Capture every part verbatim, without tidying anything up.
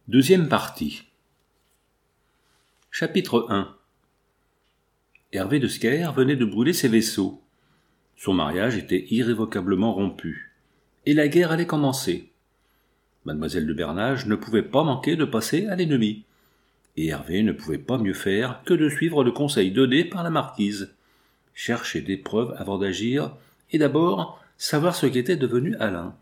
Deuxième partie. Chapitre un. Hervé de Scaër venait de brûler ses vaisseaux. Son mariage était irrévocablement rompu, et la guerre allait commencer. Mademoiselle de Bernage ne pouvait pas manquer de passer à l'ennemi, et Hervé ne pouvait pas mieux faire que de suivre le conseil donné par la marquise. Chercher des preuves avant d'agir, et d'abord savoir ce qu'était devenu Alain.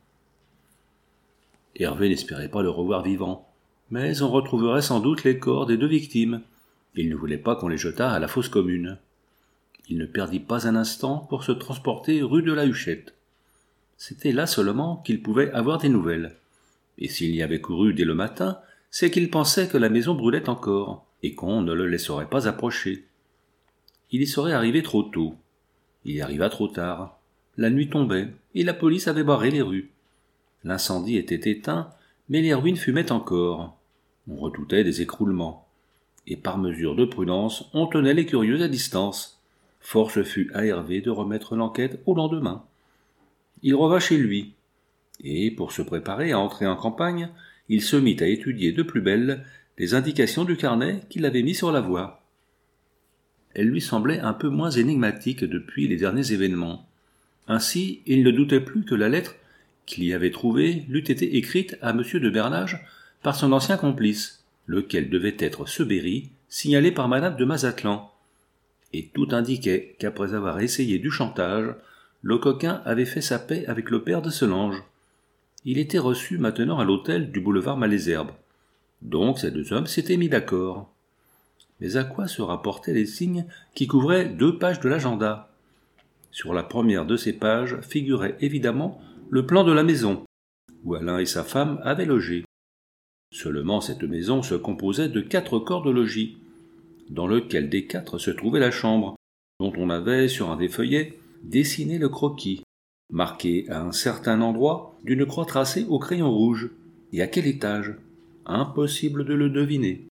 Hervé n'espérait pas le revoir vivant, mais on retrouverait sans doute les corps des deux victimes. Il ne voulait pas qu'on les jetât à la fosse commune. Il ne perdit pas un instant pour se transporter rue de la Huchette. C'était là seulement qu'il pouvait avoir des nouvelles. Et s'il y avait couru dès le matin, c'est qu'il pensait que la maison brûlait encore, et qu'on ne le laisserait pas approcher. Il y serait arrivé trop tôt. Il y arriva trop tard. La nuit tombait, et la police avait barré les rues. L'incendie était éteint, mais les ruines fumaient encore. On redoutait des écroulements. Et par mesure de prudence, on tenait les curieux à distance. Force fut à Hervé de remettre l'enquête au lendemain. Il revint chez lui, et pour se préparer à entrer en campagne, il se mit à étudier de plus belle les indications du carnet qu'il avait mis sur la voie. Elles lui semblaient un peu moins énigmatiques depuis les derniers événements. Ainsi, il ne doutait plus que la lettre qu'il y avait trouvée l'eût été écrite à M. de Bernage par son ancien complice, lequel devait être ce Berry, signalé par Madame de Mazatlan. Et tout indiquait qu'après avoir essayé du chantage, le coquin avait fait sa paix avec le père de Solange. Il était reçu maintenant à l'hôtel du boulevard Malesherbes. Donc ces deux hommes s'étaient mis d'accord. Mais à quoi se rapportaient les signes qui couvraient deux pages de l'agenda ? Sur la première de ces pages figurait évidemment le plan de la maison, où Alain et sa femme avaient logé. Seulement cette maison se composait de quatre corps de logis, dans lequel des quatre se trouvait la chambre, dont on avait, sur un des feuillets, dessiné le croquis, marqué à un certain endroit d'une croix tracée au crayon rouge. Et à quel étage ? Impossible de le deviner.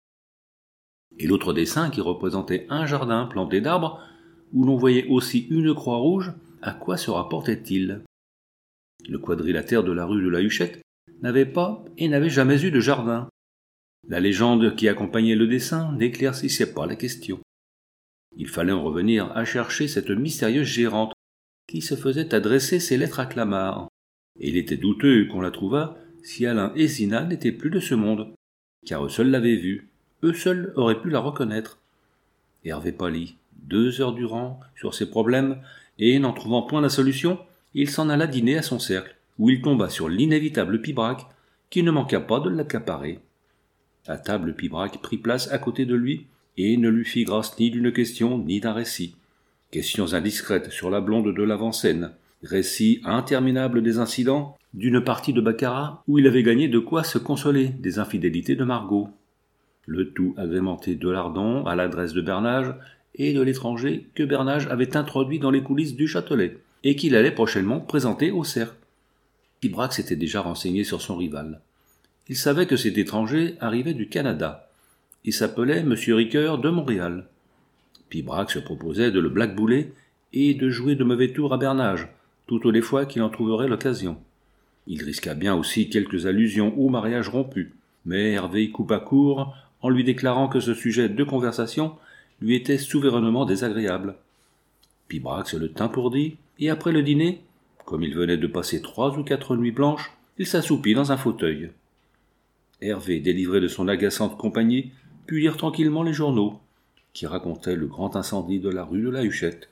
Et l'autre dessin qui représentait un jardin planté d'arbres, où l'on voyait aussi une croix rouge, à quoi se rapportait-il ? Le quadrilatère de la rue de la Huchette n'avait pas et n'avait jamais eu de jardin. La légende qui accompagnait le dessin n'éclaircissait pas la question. Il fallait en revenir à chercher cette mystérieuse gérante qui se faisait adresser ses lettres à Clamart. Et il était douteux qu'on la trouvât si Alain et Zina n'étaient plus de ce monde, car eux seuls l'avaient vue, eux seuls auraient pu la reconnaître. Hervé pâlit, deux heures durant, sur ses problèmes, et n'en trouvant point la solution, il s'en alla dîner à son cercle, où il tomba sur l'inévitable Pibrac, qui ne manqua pas de l'accaparer. À table, Pibrac prit place à côté de lui, et ne lui fit grâce ni d'une question ni d'un récit. Questions indiscrètes sur la blonde de l'avant-scène, récits interminables des incidents d'une partie de baccarat où il avait gagné de quoi se consoler des infidélités de Margot. Le tout agrémenté de lardons à l'adresse de Bernage et de l'étranger que Bernage avait introduit dans les coulisses du Châtelet, et qu'il allait prochainement présenter au cercle. Pibrac s'était déjà renseigné sur son rival. Il savait que cet étranger arrivait du Canada. Il s'appelait M. Ricoeur de Montréal. Pibrac se proposait de le blackbouler et de jouer de mauvais tours à Bernage, toutes les fois qu'il en trouverait l'occasion. Il risqua bien aussi quelques allusions au mariage rompu, mais Hervé coupa court en lui déclarant que ce sujet de conversation lui était souverainement désagréable. Pibrac se le tint pour dit, et après le dîner, comme il venait de passer trois ou quatre nuits blanches, il s'assoupit dans un fauteuil. Hervé, délivré de son agaçante compagnie, put lire tranquillement les journaux, qui racontaient le grand incendie de la rue de la Huchette.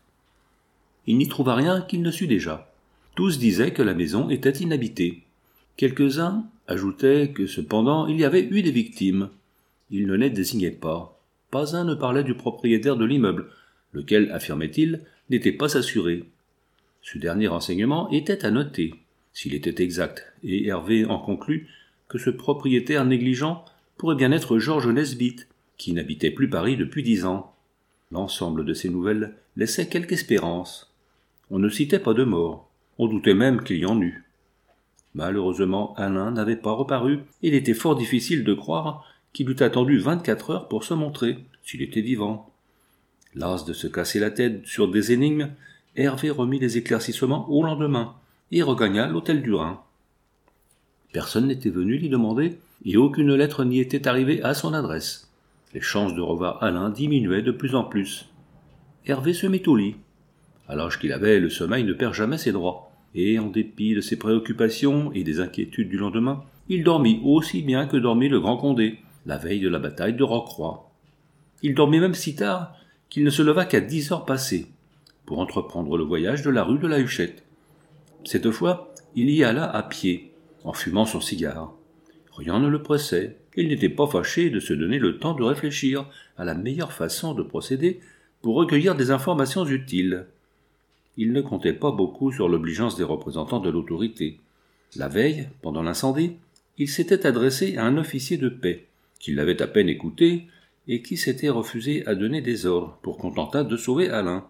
Il n'y trouva rien qu'il ne sût déjà. Tous disaient que la maison était inhabitée. Quelques-uns ajoutaient que cependant il y avait eu des victimes. Ils ne les désignaient pas. Pas un ne parlait du propriétaire de l'immeuble, lequel, affirmait-il, n'était pas assuré. Ce dernier renseignement était à noter, s'il était exact, et Hervé en conclut que ce propriétaire négligent pourrait bien être Georges Nesbitt, qui n'habitait plus Paris depuis dix ans. L'ensemble de ces nouvelles laissait quelque espérance. On ne citait pas de mort, on doutait même qu'il y en eût. Malheureusement, Alain n'avait pas reparu, et il était fort difficile de croire qu'il eût attendu vingt-quatre heures pour se montrer, s'il était vivant. Las de se casser la tête sur des énigmes, Hervé remit les éclaircissements au lendemain, et regagna l'hôtel du Rhin. Personne n'était venu l'y demander, et aucune lettre n'y était arrivée à son adresse. Les chances de revoir Alain diminuaient de plus en plus. Hervé se mit au lit. À l'âge qu'il avait, le sommeil ne perd jamais ses droits, et en dépit de ses préoccupations et des inquiétudes du lendemain, il dormit aussi bien que dormit le grand Condé, la veille de la bataille de Rocroi. Il dormit même si tard qu'il ne se leva qu'à dix heures passées, pour entreprendre le voyage de la rue de la Huchette. Cette fois, il y alla à pied, en fumant son cigare. Rien ne le pressait, il n'était pas fâché de se donner le temps de réfléchir à la meilleure façon de procéder pour recueillir des informations utiles. Il ne comptait pas beaucoup sur l'obligeance des représentants de l'autorité. La veille, pendant l'incendie, il s'était adressé à un officier de paix, qui l'avait à peine écouté et qui s'était refusé à donner des ordres pour qu'on tentât de sauver Alain.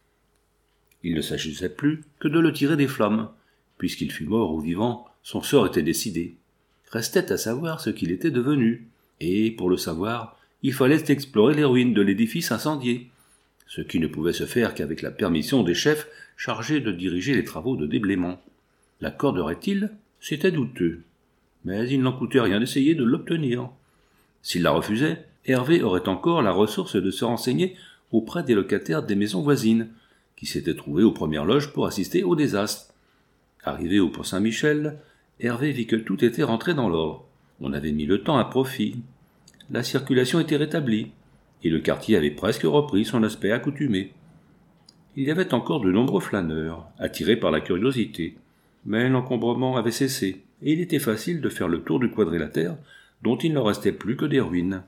Il ne s'agissait plus que de le tirer des flammes. Puisqu'il fût mort ou vivant, son sort était décidé. Restait à savoir ce qu'il était devenu, et, pour le savoir, il fallait explorer les ruines de l'édifice incendié, ce qui ne pouvait se faire qu'avec la permission des chefs chargés de diriger les travaux de déblaiement. L'accorderait-il ? C'était douteux, mais il n'en coûtait rien d'essayer de l'obtenir. S'il la refusait, Hervé aurait encore la ressource de se renseigner auprès des locataires des maisons voisines, qui s'étaient trouvés aux premières loges pour assister au désastre. Arrivé au pont Saint-Michel, Hervé vit que tout était rentré dans l'ordre. On avait mis le temps à profit. La circulation était rétablie, et le quartier avait presque repris son aspect accoutumé. Il y avait encore de nombreux flâneurs, attirés par la curiosité, mais l'encombrement avait cessé, et il était facile de faire le tour du quadrilatère, dont il ne restait plus que des ruines.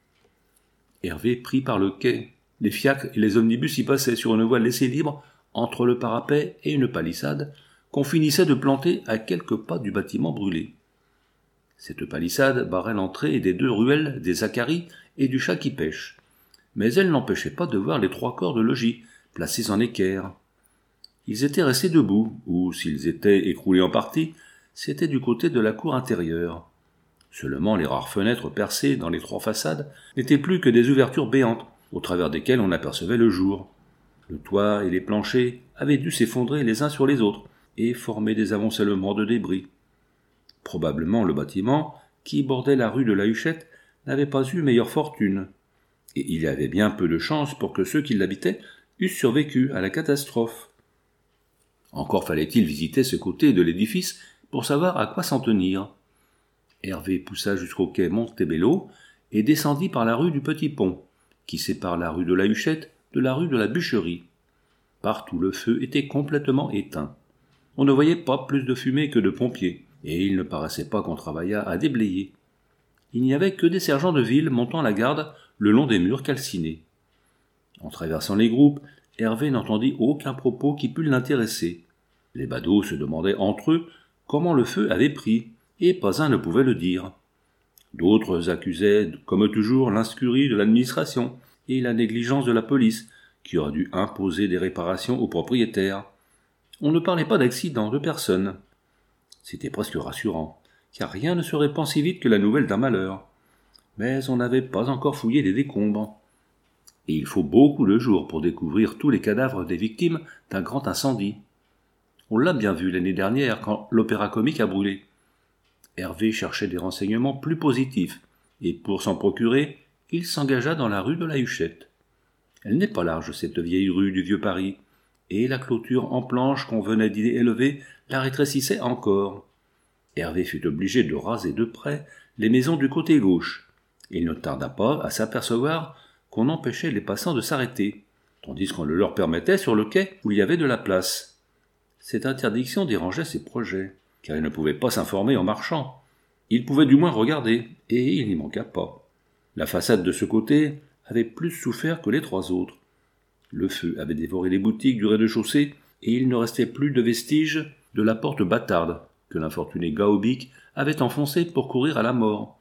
Hervé prit par le quai. Les fiacres et les omnibus y passaient sur une voie laissée libre entre le parapet et une palissade, qu'on finissait de planter à quelques pas du bâtiment brûlé. Cette palissade barrait l'entrée des deux ruelles des Zacharie et du chat qui pêche, mais elle n'empêchait pas de voir les trois corps de logis, placés en équerre. Ils étaient restés debout, ou, s'ils étaient écroulés en partie, c'était du côté de la cour intérieure. Seulement les rares fenêtres percées dans les trois façades n'étaient plus que des ouvertures béantes, au travers desquelles on apercevait le jour. Le toit et les planchers avaient dû s'effondrer les uns sur les autres, et former des amoncellements de débris. Probablement le bâtiment, qui bordait la rue de la Huchette, n'avait pas eu meilleure fortune, et il y avait bien peu de chance pour que ceux qui l'habitaient eussent survécu à la catastrophe. Encore fallait-il visiter ce côté de l'édifice pour savoir à quoi s'en tenir. Hervé poussa jusqu'au quai Montebello et descendit par la rue du Petit Pont, qui sépare la rue de la Huchette de la rue de la Bûcherie. Partout le feu était complètement éteint. On ne voyait pas plus de fumée que de pompiers, et il ne paraissait pas qu'on travaillât à déblayer. Il n'y avait que des sergents de ville montant la garde le long des murs calcinés. En traversant les groupes, Hervé n'entendit aucun propos qui pût l'intéresser. Les badauds se demandaient entre eux comment le feu avait pris, et pas un ne pouvait le dire. D'autres accusaient, comme toujours, l'inscurie de l'administration et la négligence de la police, qui aurait dû imposer des réparations aux propriétaires. On ne parlait pas d'accident, de personne. C'était presque rassurant, car rien ne se répand si vite que la nouvelle d'un malheur. Mais on n'avait pas encore fouillé les décombres. Et il faut beaucoup de jours pour découvrir tous les cadavres des victimes d'un grand incendie. On l'a bien vu l'année dernière quand l'opéra comique a brûlé. Hervé cherchait des renseignements plus positifs, et pour s'en procurer, il s'engagea dans la rue de la Huchette. Elle n'est pas large, cette vieille rue du Vieux Paris, et la clôture en planches qu'on venait d'y élever la rétrécissait encore. Hervé fut obligé de raser de près les maisons du côté gauche. Il ne tarda pas à s'apercevoir qu'on empêchait les passants de s'arrêter, tandis qu'on le leur permettait sur le quai où il y avait de la place. Cette interdiction dérangeait ses projets, car il ne pouvait pas s'informer en marchant. Il pouvait du moins regarder, et il n'y manqua pas. La façade de ce côté avait plus souffert que les trois autres. Le feu avait dévoré les boutiques du rez-de-chaussée, et il ne restait plus de vestiges de la porte bâtarde que l'infortuné Gaobic avait enfoncée pour courir à la mort.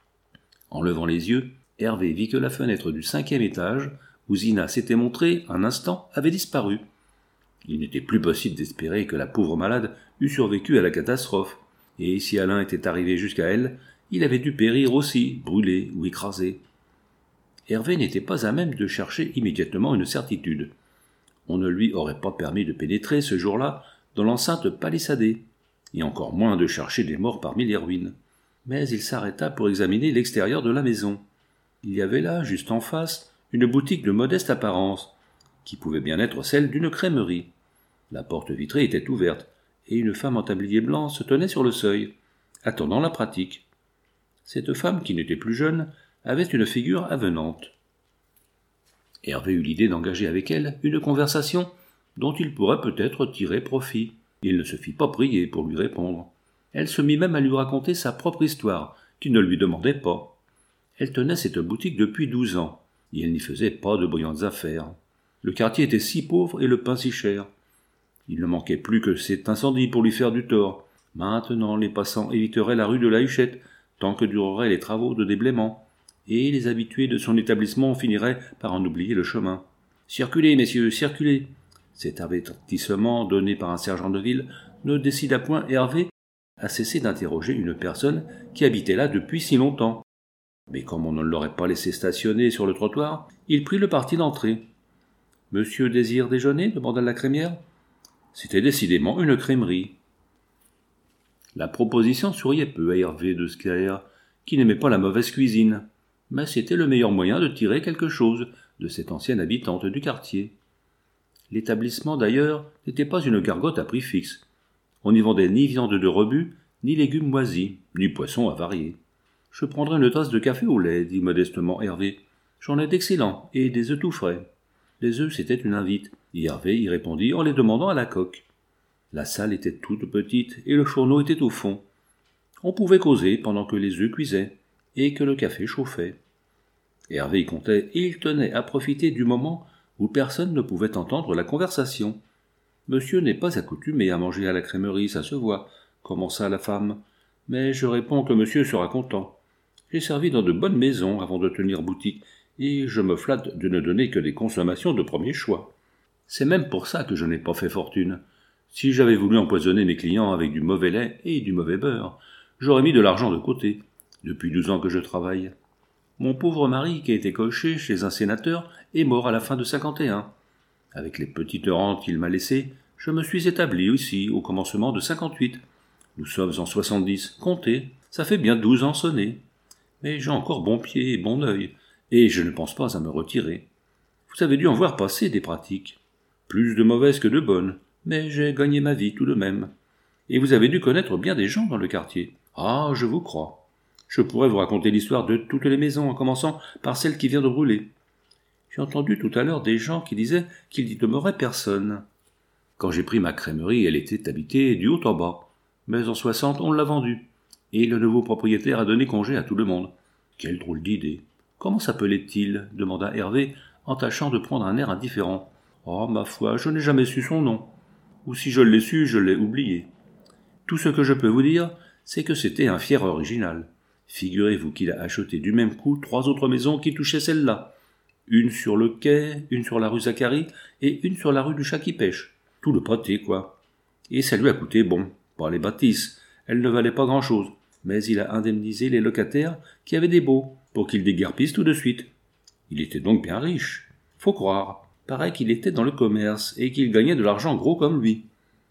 En levant les yeux, Hervé vit que la fenêtre du cinquième étage, où Zina s'était montrée un instant, avait disparu. Il n'était plus possible d'espérer que la pauvre malade eût survécu à la catastrophe, et si Alain était arrivé jusqu'à elle, il avait dû périr aussi, brûlé ou écrasé. Hervé n'était pas à même de chercher immédiatement une certitude. On ne lui aurait pas permis de pénétrer ce jour-là dans l'enceinte palissadée. et encore moins de chercher des morts parmi les ruines. Mais il s'arrêta pour examiner l'extérieur de la maison. Il y avait là, juste en face, une boutique de modeste apparence, qui pouvait bien être celle d'une crèmerie. La porte vitrée était ouverte, et une femme en tablier blanc se tenait sur le seuil, attendant la pratique. Cette femme, qui n'était plus jeune, avait une figure avenante. Hervé eut l'idée d'engager avec elle une conversation dont il pourrait peut-être tirer profit. Il ne se fit pas prier pour lui répondre. Elle se mit même à lui raconter sa propre histoire, qui ne lui demandait pas. Elle tenait cette boutique depuis douze ans, et elle n'y faisait pas de brillantes affaires. Le quartier était si pauvre et le pain si cher. Il ne manquait plus que cet incendie pour lui faire du tort. Maintenant, les passants éviteraient la rue de la Huchette, tant que dureraient les travaux de déblaiement, et les habitués de son établissement finiraient par en oublier le chemin. « Circulez, messieurs, circulez !» Cet avertissement donné par un sergent de ville ne décida point Hervé à cesser d'interroger une personne qui habitait là depuis si longtemps. Mais comme on ne l'aurait pas laissé stationner sur le trottoir, il prit le parti d'entrer. « Monsieur désire déjeuner ?» demanda la crémière. C'était décidément une crèmerie. La proposition souriait peu à Hervé de Scaër, qui n'aimait pas la mauvaise cuisine, mais c'était le meilleur moyen de tirer quelque chose de cette ancienne habitante du quartier. L'établissement, d'ailleurs, n'était pas une gargote à prix fixe. On n'y vendait ni viande de rebut, ni légumes moisis, ni poissons avariés. « Je prendrai une tasse de café au lait, » dit modestement Hervé. « J'en ai d'excellents, et des œufs tout frais. » Les œufs, c'était une invite, et Hervé y répondit en les demandant à la coque. La salle était toute petite, et le fourneau était au fond. On pouvait causer pendant que les œufs cuisaient, et que le café chauffait. Hervé y comptait, et il tenait à profiter du moment où personne ne pouvait entendre la conversation. « Monsieur n'est pas accoutumé à manger à la crèmerie, ça se voit, » commença la femme. « Mais je réponds que monsieur sera content. J'ai servi dans de bonnes maisons avant de tenir boutique, et je me flatte de ne donner que des consommations de premier choix. C'est même pour ça que je n'ai pas fait fortune. Si j'avais voulu empoisonner mes clients avec du mauvais lait et du mauvais beurre, j'aurais mis de l'argent de côté. Depuis douze ans que je travaille. Mon pauvre mari, qui a été cocher chez un sénateur, est mort à la fin de cinquante et un. Avec les petites rentes qu'il m'a laissées, je me suis établi ici au commencement de cinquante-huit. Nous sommes en soixante-dix. Comptez, ça fait bien douze ans sonnés. Mais j'ai encore bon pied et bon œil, et je ne pense pas à me retirer. Vous avez dû en voir passer des pratiques. Plus de mauvaises que de bonnes, mais j'ai gagné ma vie tout de même. Et vous avez dû connaître bien des gens dans le quartier. Ah, je vous crois. Je pourrais vous raconter l'histoire de toutes les maisons, en commençant par celle qui vient de brûler. J'ai entendu tout à l'heure des gens qui disaient qu'il n'y demeurait personne. Quand j'ai pris ma crèmerie, elle était habitée du haut en bas. Mais en soixante, on l'a vendue. Et le nouveau propriétaire a donné congé à tout le monde. Quelle drôle d'idée. Comment s'appelait-il ? Demanda Hervé, en tâchant de prendre un air indifférent. Oh, ma foi, je n'ai jamais su son nom. Ou si je l'ai su, je l'ai oublié. Tout ce que je peux vous dire, c'est que c'était un fier original. Figurez-vous qu'il a acheté du même coup trois autres maisons qui touchaient celle-là. Une sur le quai, une sur la rue Zacharie et une sur la rue du Chat qui pêche. Tout le pâté, quoi. Et ça lui a coûté bon, pas les bâtisses. Elles ne valaient pas grand-chose. Mais il a indemnisé les locataires qui avaient des baux pour qu'ils déguerpissent tout de suite. Il était donc bien riche. Faut croire. Paraît qu'il était dans le commerce et qu'il gagnait de l'argent gros comme lui.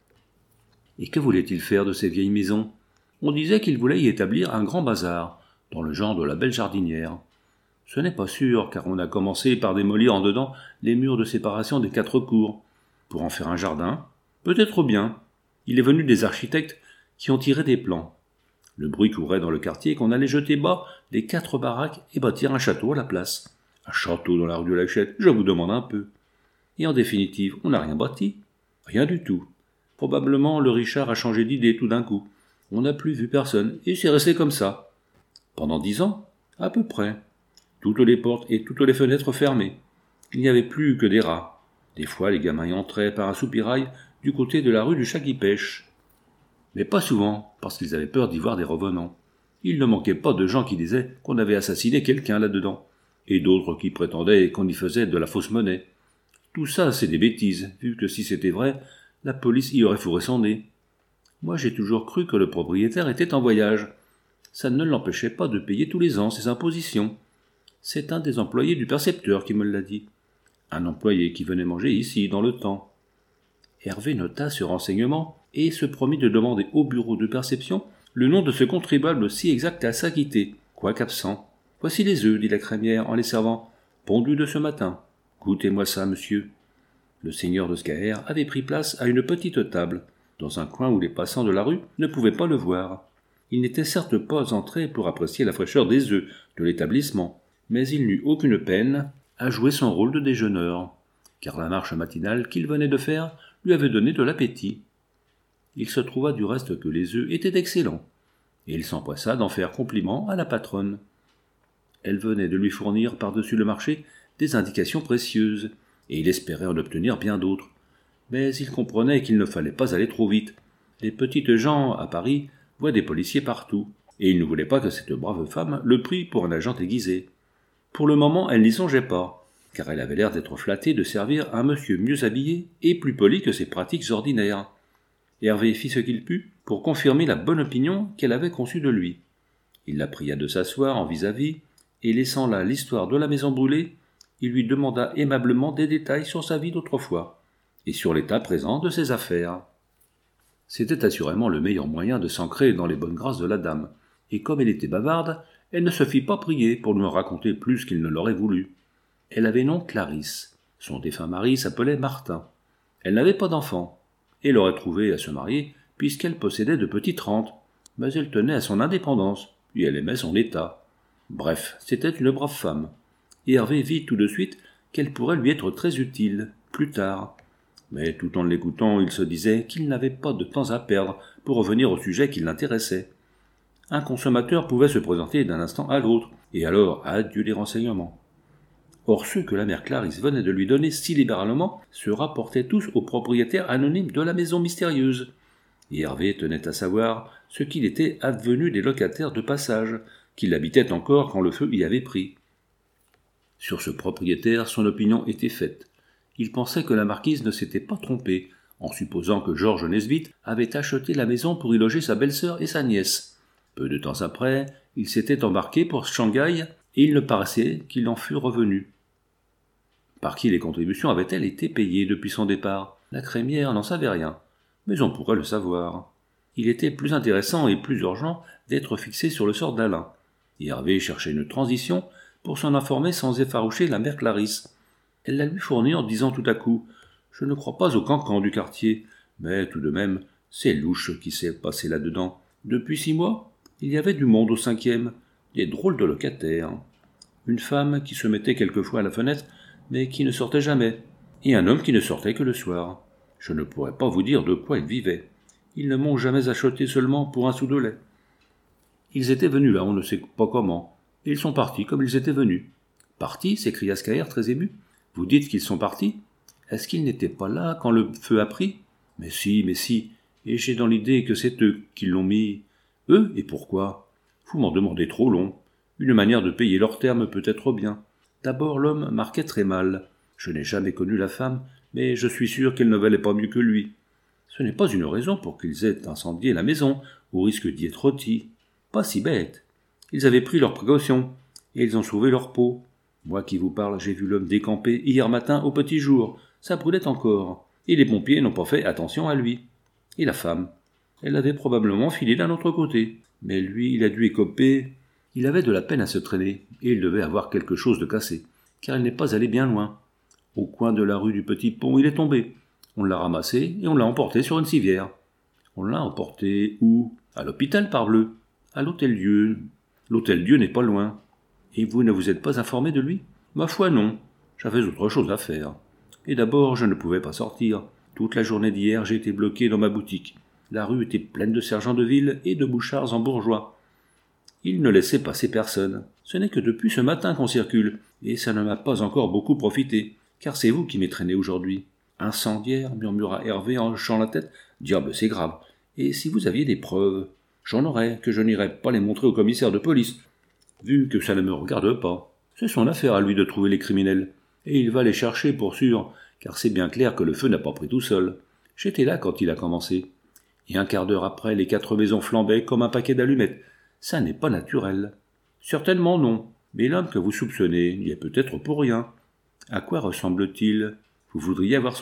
Et que voulait-il faire de ces vieilles maisons ? On disait qu'il voulait y établir un grand bazar, dans le genre de la Belle Jardinière. Ce n'est pas sûr, car on a commencé par démolir en dedans les murs de séparation des quatre cours, pour en faire un jardin. Peut-être bien. Il est venu des architectes qui ont tiré des plans. Le bruit courait dans le quartier qu'on allait jeter bas les quatre baraques et bâtir un château à la place. Un château dans la rue de la Huchette, je vous demande un peu. Et en définitive, on n'a rien bâti. Rien du tout. Probablement le Richard a changé d'idée tout d'un coup. On n'a plus vu personne, et c'est resté comme ça. Pendant dix ans, à peu près. Toutes les portes et toutes les fenêtres fermées. Il n'y avait plus que des rats. Des fois, les gamins y entraient par un soupirail du côté de la rue du Chat qui pêche. Mais pas souvent, parce qu'ils avaient peur d'y voir des revenants. Il ne manquait pas de gens qui disaient qu'on avait assassiné quelqu'un là-dedans, et d'autres qui prétendaient qu'on y faisait de la fausse monnaie. Tout ça, c'est des bêtises, vu que si c'était vrai, la police y aurait fourré son nez. Moi, j'ai toujours cru que le propriétaire était en voyage. Ça ne l'empêchait pas de payer tous les ans ses impositions. C'est un des employés du percepteur qui me l'a dit. Un employé qui venait manger ici, dans le temps. Hervé nota ce renseignement et se promit de demander au bureau de perception le nom de ce contribuable si exact à s'acquitter, quoiqu'absent. « Voici les œufs, dit la crémière en les servant, pondus de ce matin. Goûtez-moi ça, monsieur. » Le seigneur de Scaër avait pris place à une petite table, dans un coin où les passants de la rue ne pouvaient pas le voir. Il n'était certes pas entré pour apprécier la fraîcheur des œufs de l'établissement, mais il n'eut aucune peine à jouer son rôle de déjeuneur, car la marche matinale qu'il venait de faire lui avait donné de l'appétit. Il se trouva du reste que les œufs étaient excellents, et il s'empressa d'en faire compliment à la patronne. Elle venait de lui fournir par-dessus le marché des indications précieuses, et il espérait en obtenir bien d'autres. Mais il comprenait qu'il ne fallait pas aller trop vite. Les petites gens, à Paris, voient des policiers partout, et il ne voulait pas que cette brave femme le prît pour un agent aiguisé. Pour le moment, elle n'y songeait pas, car elle avait l'air d'être flattée de servir un monsieur mieux habillé et plus poli que ses pratiques ordinaires. Hervé fit ce qu'il put pour confirmer la bonne opinion qu'elle avait conçue de lui. Il la pria de s'asseoir en vis-à-vis, et laissant là l'histoire de la maison brûlée, il lui demanda aimablement des détails sur sa vie d'autrefois, et sur l'état présent de ses affaires. C'était assurément le meilleur moyen de s'ancrer dans les bonnes grâces de la dame, et comme elle était bavarde, elle ne se fit pas prier pour lui en raconter plus qu'il ne l'aurait voulu. Elle avait nom Clarisse, son défunt mari s'appelait Martin. Elle n'avait pas d'enfant, et l'aurait trouvé à se marier, puisqu'elle possédait de petites rentes, mais elle tenait à son indépendance, et elle aimait son état. Bref, c'était une brave femme, et Hervé vit tout de suite qu'elle pourrait lui être très utile, plus tard. Mais tout en l'écoutant, il se disait qu'il n'avait pas de temps à perdre pour revenir au sujet qui l'intéressait. Un consommateur pouvait se présenter d'un instant à l'autre, et alors adieu les renseignements. Or ceux que la mère Clarisse venait de lui donner si libéralement se rapportaient tous au propriétaire anonyme de la maison mystérieuse, et Hervé tenait à savoir ce qu'il était advenu des locataires de passage, qui l'habitaient encore quand le feu y avait pris. Sur ce propriétaire, son opinion était faite. Il pensait que la marquise ne s'était pas trompée, en supposant que Georges Nesbitt avait acheté la maison pour y loger sa belle-sœur et sa nièce. Peu de temps après, il s'était embarqué pour Shanghai, et il ne paraissait qu'il en fût revenu. Par qui les contributions avaient-elles été payées depuis son départ? La crémière n'en savait rien, mais on pourrait le savoir. Il était plus intéressant et plus urgent d'être fixé sur le sort d'Alain, et Hervé cherchait une transition pour s'en informer sans effaroucher la mère Clarisse. Elle la lui fournit en disant tout à coup « Je ne crois pas au cancan du quartier, mais tout de même, c'est louche qui s'est passé là-dedans. Depuis six mois, il y avait du monde au cinquième, des drôles de locataires. Une femme qui se mettait quelquefois à la fenêtre, mais qui ne sortait jamais, et un homme qui ne sortait que le soir. Je ne pourrais pas vous dire de quoi ils vivaient. Ils ne m'ont jamais acheté seulement pour un sou de lait. Ils étaient venus là, on ne sait pas comment, et ils sont partis comme ils étaient venus. »« Partis » s'écria Scaër très ému. « Vous dites qu'ils sont partis ? Est-ce qu'ils n'étaient pas là quand le feu a pris ? Mais si, mais si, et j'ai dans l'idée que c'est eux qui l'ont mis. Eux, et pourquoi ? Vous m'en demandez trop long. Une manière de payer leurs termes peut être bien. D'abord, l'homme marquait très mal. Je n'ai jamais connu la femme, mais je suis sûr qu'elle ne valait pas mieux que lui. Ce n'est pas une raison pour qu'ils aient incendié la maison, au risque d'y être rôtis. Pas si bête. Ils avaient pris leurs précautions, et ils ont sauvé leur peau. Moi qui vous parle, j'ai vu l'homme décamper hier matin au petit jour. Ça brûlait encore. Et les pompiers n'ont pas fait attention à lui. Et la femme ? Elle avait probablement filé d'un autre côté. Mais lui, il a dû écoper. Il avait de la peine à se traîner, et il devait avoir quelque chose de cassé, car il n'est pas allé bien loin. Au coin de la rue du Petit Pont, il est tombé. On l'a ramassé, et on l'a emporté sur une civière. On l'a emporté où ? À l'hôpital, parbleu. À l'Hôtel-Dieu. L'Hôtel-Dieu n'est pas loin. Et vous ne vous êtes pas informé de lui ? Ma foi, non. J'avais autre chose à faire. Et d'abord, je ne pouvais pas sortir. Toute la journée d'hier, j'ai été bloqué dans ma boutique. La rue était pleine de sergents de ville et de bouchards en bourgeois. Ils ne laissaient passer personne. Ce n'est que depuis ce matin qu'on circule, et ça ne m'a pas encore beaucoup profité, car c'est vous qui m'êtes traîné aujourd'hui. Incendiaire, murmura Hervé en hochant la tête. Diable, c'est grave. Et si vous aviez des preuves ? J'en aurais, que je n'irais pas les montrer au commissaire de police, vu que ça ne me regarde pas. C'est son affaire à lui de trouver les criminels, et il va les chercher pour sûr, car c'est bien clair que le feu n'a pas pris tout seul. J'étais là quand il a commencé. Et un quart d'heure après, les quatre maisons flambaient comme un paquet d'allumettes. Ça n'est pas naturel. Certainement non, mais l'homme que vous soupçonnez y est peut-être pour rien. À quoi ressemble-t-il ? Vous voudriez avoir son signalement ?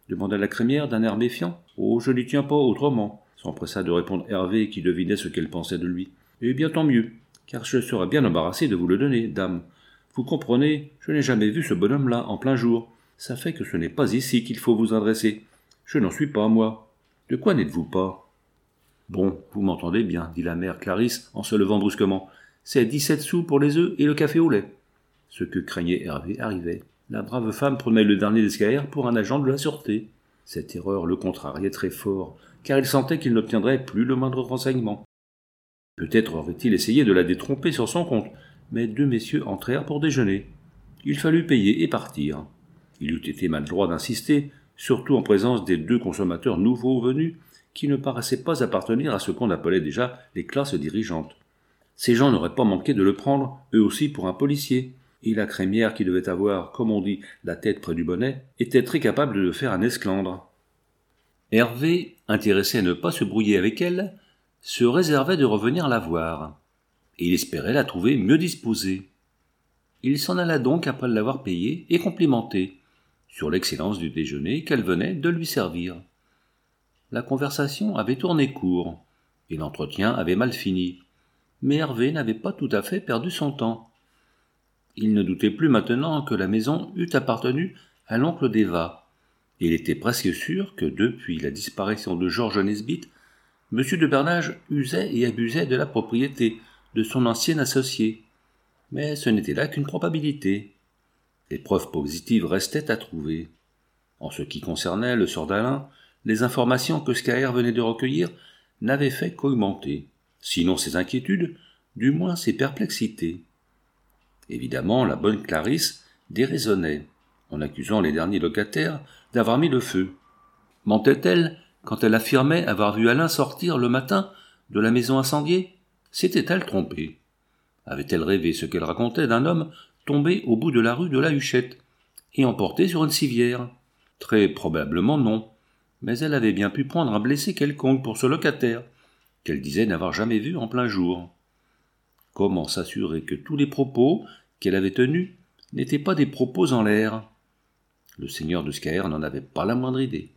demanda la crémière d'un air méfiant. « Oh, je n'y tiens pas autrement », s'empressa de répondre Hervé, qui devinait ce qu'elle pensait de lui. « Eh bien, tant mieux, car je serais bien embarrassé de vous le donner, dame. Vous comprenez, je n'ai jamais vu ce bonhomme-là en plein jour. Ça fait que ce n'est pas ici qu'il faut vous adresser. Je n'en suis pas, moi. De quoi n'êtes-vous pas ?»« Bon, vous m'entendez bien, dit la mère Clarisse en se levant brusquement. C'est dix-sept sous pour les œufs et le café au lait. » Ce que craignait Hervé arrivait. La brave femme prenait le dernier des Scaër pour un agent de la sûreté. Cette erreur le contrariait très fort, car il sentait qu'il n'obtiendrait plus le moindre renseignement. Peut-être aurait-il essayé de la détromper sur son compte, mais deux messieurs entrèrent pour déjeuner. Il fallut payer et partir. Il eût été maladroit d'insister, surtout en présence des deux consommateurs nouveaux venus, qui ne paraissaient pas appartenir à ce qu'on appelait déjà les classes dirigeantes. Ces gens n'auraient pas manqué de le prendre, eux aussi, pour un policier, et la crémière qui devait avoir, comme on dit, la tête près du bonnet, était très capable de le faire un esclandre. Hervé, intéressé à ne pas se brouiller avec elle, se réservait de revenir la voir, et il espérait la trouver mieux disposée. Il s'en alla donc après l'avoir payée et complimentée sur l'excellence du déjeuner qu'elle venait de lui servir. La conversation avait tourné court, et l'entretien avait mal fini, mais Hervé n'avait pas tout à fait perdu son temps. Il ne doutait plus maintenant que la maison eût appartenu à l'oncle d'Eva, et il était presque sûr que depuis la disparition de Georges Nesbitt, M. de Bernage usait et abusait de la propriété de son ancien associé. Mais ce n'était là qu'une probabilité. Les preuves positives restaient à trouver. En ce qui concernait le sort d'Alain, les informations que Scaër venait de recueillir n'avaient fait qu'augmenter, sinon ses inquiétudes, du moins ses perplexités. Évidemment, la bonne Clarisse déraisonnait, en accusant les derniers locataires d'avoir mis le feu. Mentait-elle quand elle affirmait avoir vu Alain sortir le matin de la maison incendiée? S'était-elle trompée? Avait-elle rêvé ce qu'elle racontait d'un homme tombé au bout de la rue de la Huchette et emporté sur une civière? Très probablement non, mais elle avait bien pu prendre un blessé quelconque pour ce locataire, qu'elle disait n'avoir jamais vu en plein jour. Comment s'assurer que tous les propos qu'elle avait tenus n'étaient pas des propos en l'air? Le seigneur de Scaër n'en avait pas la moindre idée.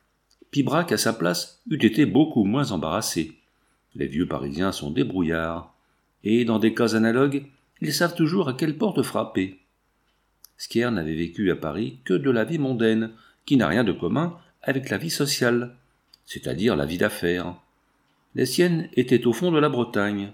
Pibrac, à sa place, eût été beaucoup moins embarrassé. Les vieux Parisiens sont débrouillards, et dans des cas analogues, ils savent toujours à quelle porte frapper. Scaër n'avait vécu à Paris que de la vie mondaine, qui n'a rien de commun avec la vie sociale, c'est-à-dire la vie d'affaires. Les siennes étaient au fond de la Bretagne.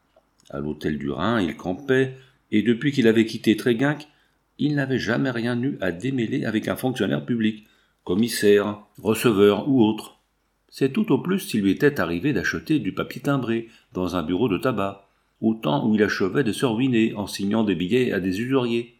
À l'hôtel du Rhin, il campait, et depuis qu'il avait quitté Tréguinck, il n'avait jamais rien eu à démêler avec un fonctionnaire public, commissaire, receveur ou autre. C'est tout au plus s'il lui était arrivé d'acheter du papier timbré dans un bureau de tabac, au temps où il achevait de se ruiner en signant des billets à des usuriers.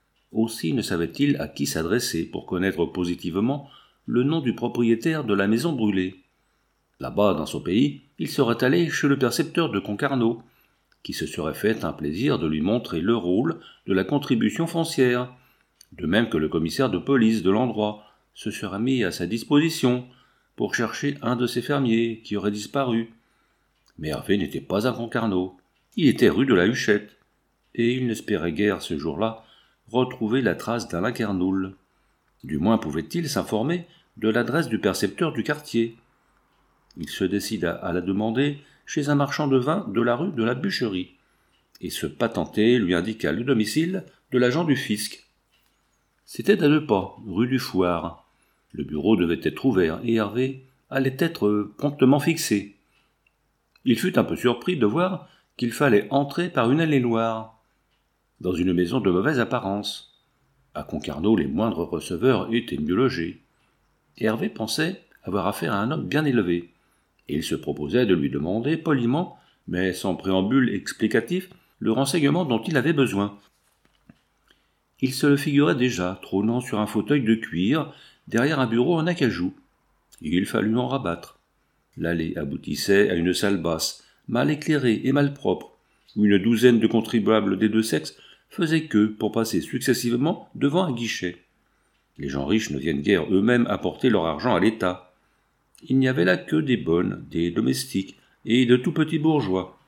Aussi ne savait-il à qui s'adresser pour connaître positivement le nom du propriétaire de la maison brûlée. Là-bas, dans son pays, il serait allé chez le percepteur de Concarneau, qui se serait fait un plaisir de lui montrer le rôle de la contribution foncière, de même que le commissaire de police de l'endroit se serait mis à sa disposition pour chercher un de ses fermiers qui aurait disparu. Mais Hervé n'était pas à Concarneau, il était rue de la Huchette, et il n'espérait guère ce jour-là retrouver la trace d'Alain Kernoul. Du moins pouvait-il s'informer de l'adresse du percepteur du quartier. Il se décida à la demander chez un marchand de vin de la rue de la Bûcherie, et ce patenté lui indiqua le domicile de l'agent du fisc. C'était à deux pas, rue du Fouard. Le bureau devait être ouvert, et Hervé allait être promptement fixé. Il fut un peu surpris de voir qu'il fallait entrer par une allée noire, dans une maison de mauvaise apparence. À Concarneau, les moindres receveurs étaient mieux logés. Hervé pensait avoir affaire à un homme bien élevé, et il se proposait de lui demander poliment, mais sans préambule explicatif, le renseignement dont il avait besoin. Il se le figurait déjà, trônant sur un fauteuil de cuir, derrière un bureau en acajou. Il fallut en rabattre. L'allée aboutissait à une salle basse, mal éclairée et mal propre, où une douzaine de contribuables des deux sexes faisaient queue pour passer successivement devant un guichet. Les gens riches ne viennent guère eux-mêmes apporter leur argent à l'État. Il n'y avait là que des bonnes, des domestiques et de tout petits bourgeois.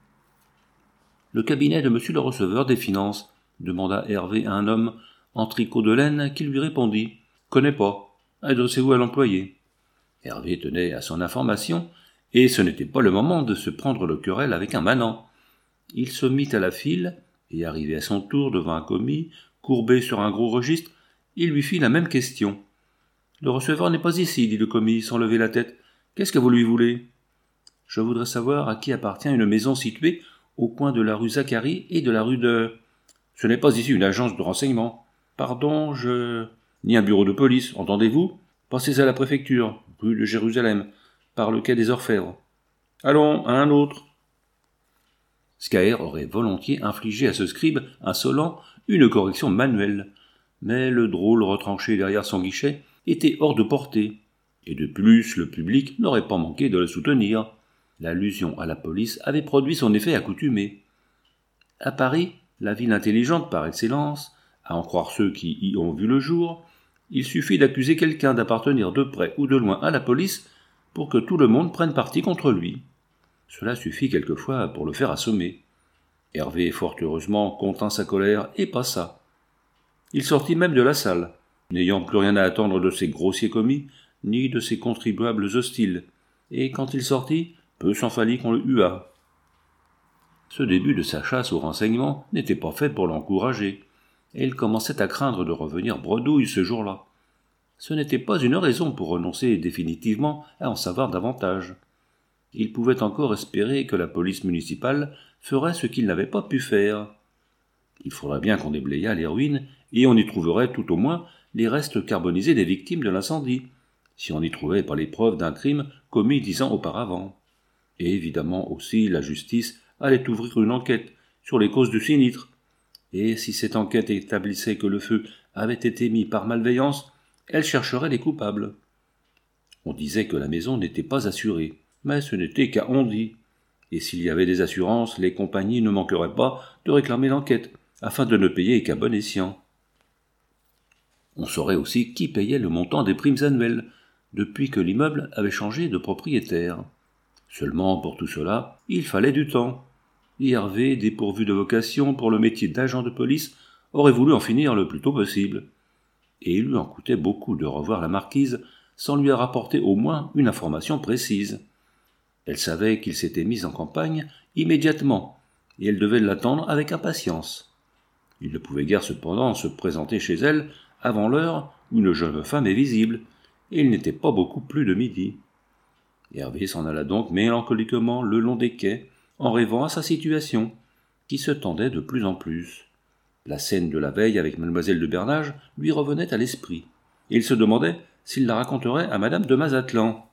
« Le cabinet de monsieur le receveur des finances » demanda Hervé à un homme en tricot de laine qui lui répondit « Connais pas » Adressez-vous à l'employé. Hervé tenait à son information, et ce n'était pas le moment de se prendre le querelle avec un manant. Il se mit à la file, et arrivé à son tour devant un commis, courbé sur un gros registre, il lui fit la même question. « Le receveur n'est pas ici, dit le commis, sans lever la tête. Qu'est-ce que vous lui voulez ?»« Je voudrais savoir à qui appartient une maison située au coin de la rue Zacharie et de la rue de... »« Ce n'est pas ici une agence de renseignement. Pardon, je... » « Ni un bureau de police, entendez-vous ? Passez à la préfecture, rue de Jérusalem, par le quai des Orfèvres. Allons, à un autre. » Scaër aurait volontiers infligé à ce scribe insolent une correction manuelle, mais le drôle retranché derrière son guichet était hors de portée, et de plus le public n'aurait pas manqué de le soutenir. L'allusion à la police avait produit son effet accoutumé. À Paris, la ville intelligente par excellence, à en croire ceux qui y ont vu le jour, il suffit d'accuser quelqu'un d'appartenir de près ou de loin à la police pour que tout le monde prenne parti contre lui. Cela suffit quelquefois pour le faire assommer. Hervé, fort heureusement, contint sa colère et passa. Il sortit même de la salle, n'ayant plus rien à attendre de ses grossiers commis, ni de ses contribuables hostiles, et quand il sortit, peu s'en fallit qu'on le huât. Ce début de sa chasse au renseignement n'était pas fait pour l'encourager, et il commençait à craindre de revenir bredouille ce jour-là. Ce n'était pas une raison pour renoncer définitivement à en savoir davantage. Il pouvait encore espérer que la police municipale ferait ce qu'il n'avait pas pu faire. Il faudrait bien qu'on déblayât les ruines, et on y trouverait tout au moins les restes carbonisés des victimes de l'incendie, si on n'y trouvait pas les preuves d'un crime commis dix ans auparavant. Et évidemment aussi la justice allait ouvrir une enquête sur les causes du sinistre, et si cette enquête établissait que le feu avait été mis par malveillance, elle chercherait les coupables. On disait que la maison n'était pas assurée, mais ce n'était qu'à on dit, et s'il y avait des assurances, les compagnies ne manqueraient pas de réclamer l'enquête, afin de ne payer qu'à bon escient. On saurait aussi qui payait le montant des primes annuelles, depuis que l'immeuble avait changé de propriétaire. Seulement, pour tout cela, il fallait du temps. Et Hervé, dépourvu de vocation pour le métier d'agent de police, aurait voulu en finir le plus tôt possible. Et il lui en coûtait beaucoup de revoir la marquise sans lui rapporter au moins une information précise. Elle savait qu'il s'était mis en campagne immédiatement, et elle devait l'attendre avec impatience. Il ne pouvait guère cependant se présenter chez elle avant l'heure où une jeune femme est visible, et il n'était pas beaucoup plus de midi. Hervé s'en alla donc mélancoliquement le long des quais, en rêvant à sa situation, qui se tendait de plus en plus. La scène de la veille avec mademoiselle de Bernage lui revenait à l'esprit, et il se demandait s'il la raconterait à madame de Mazatlan.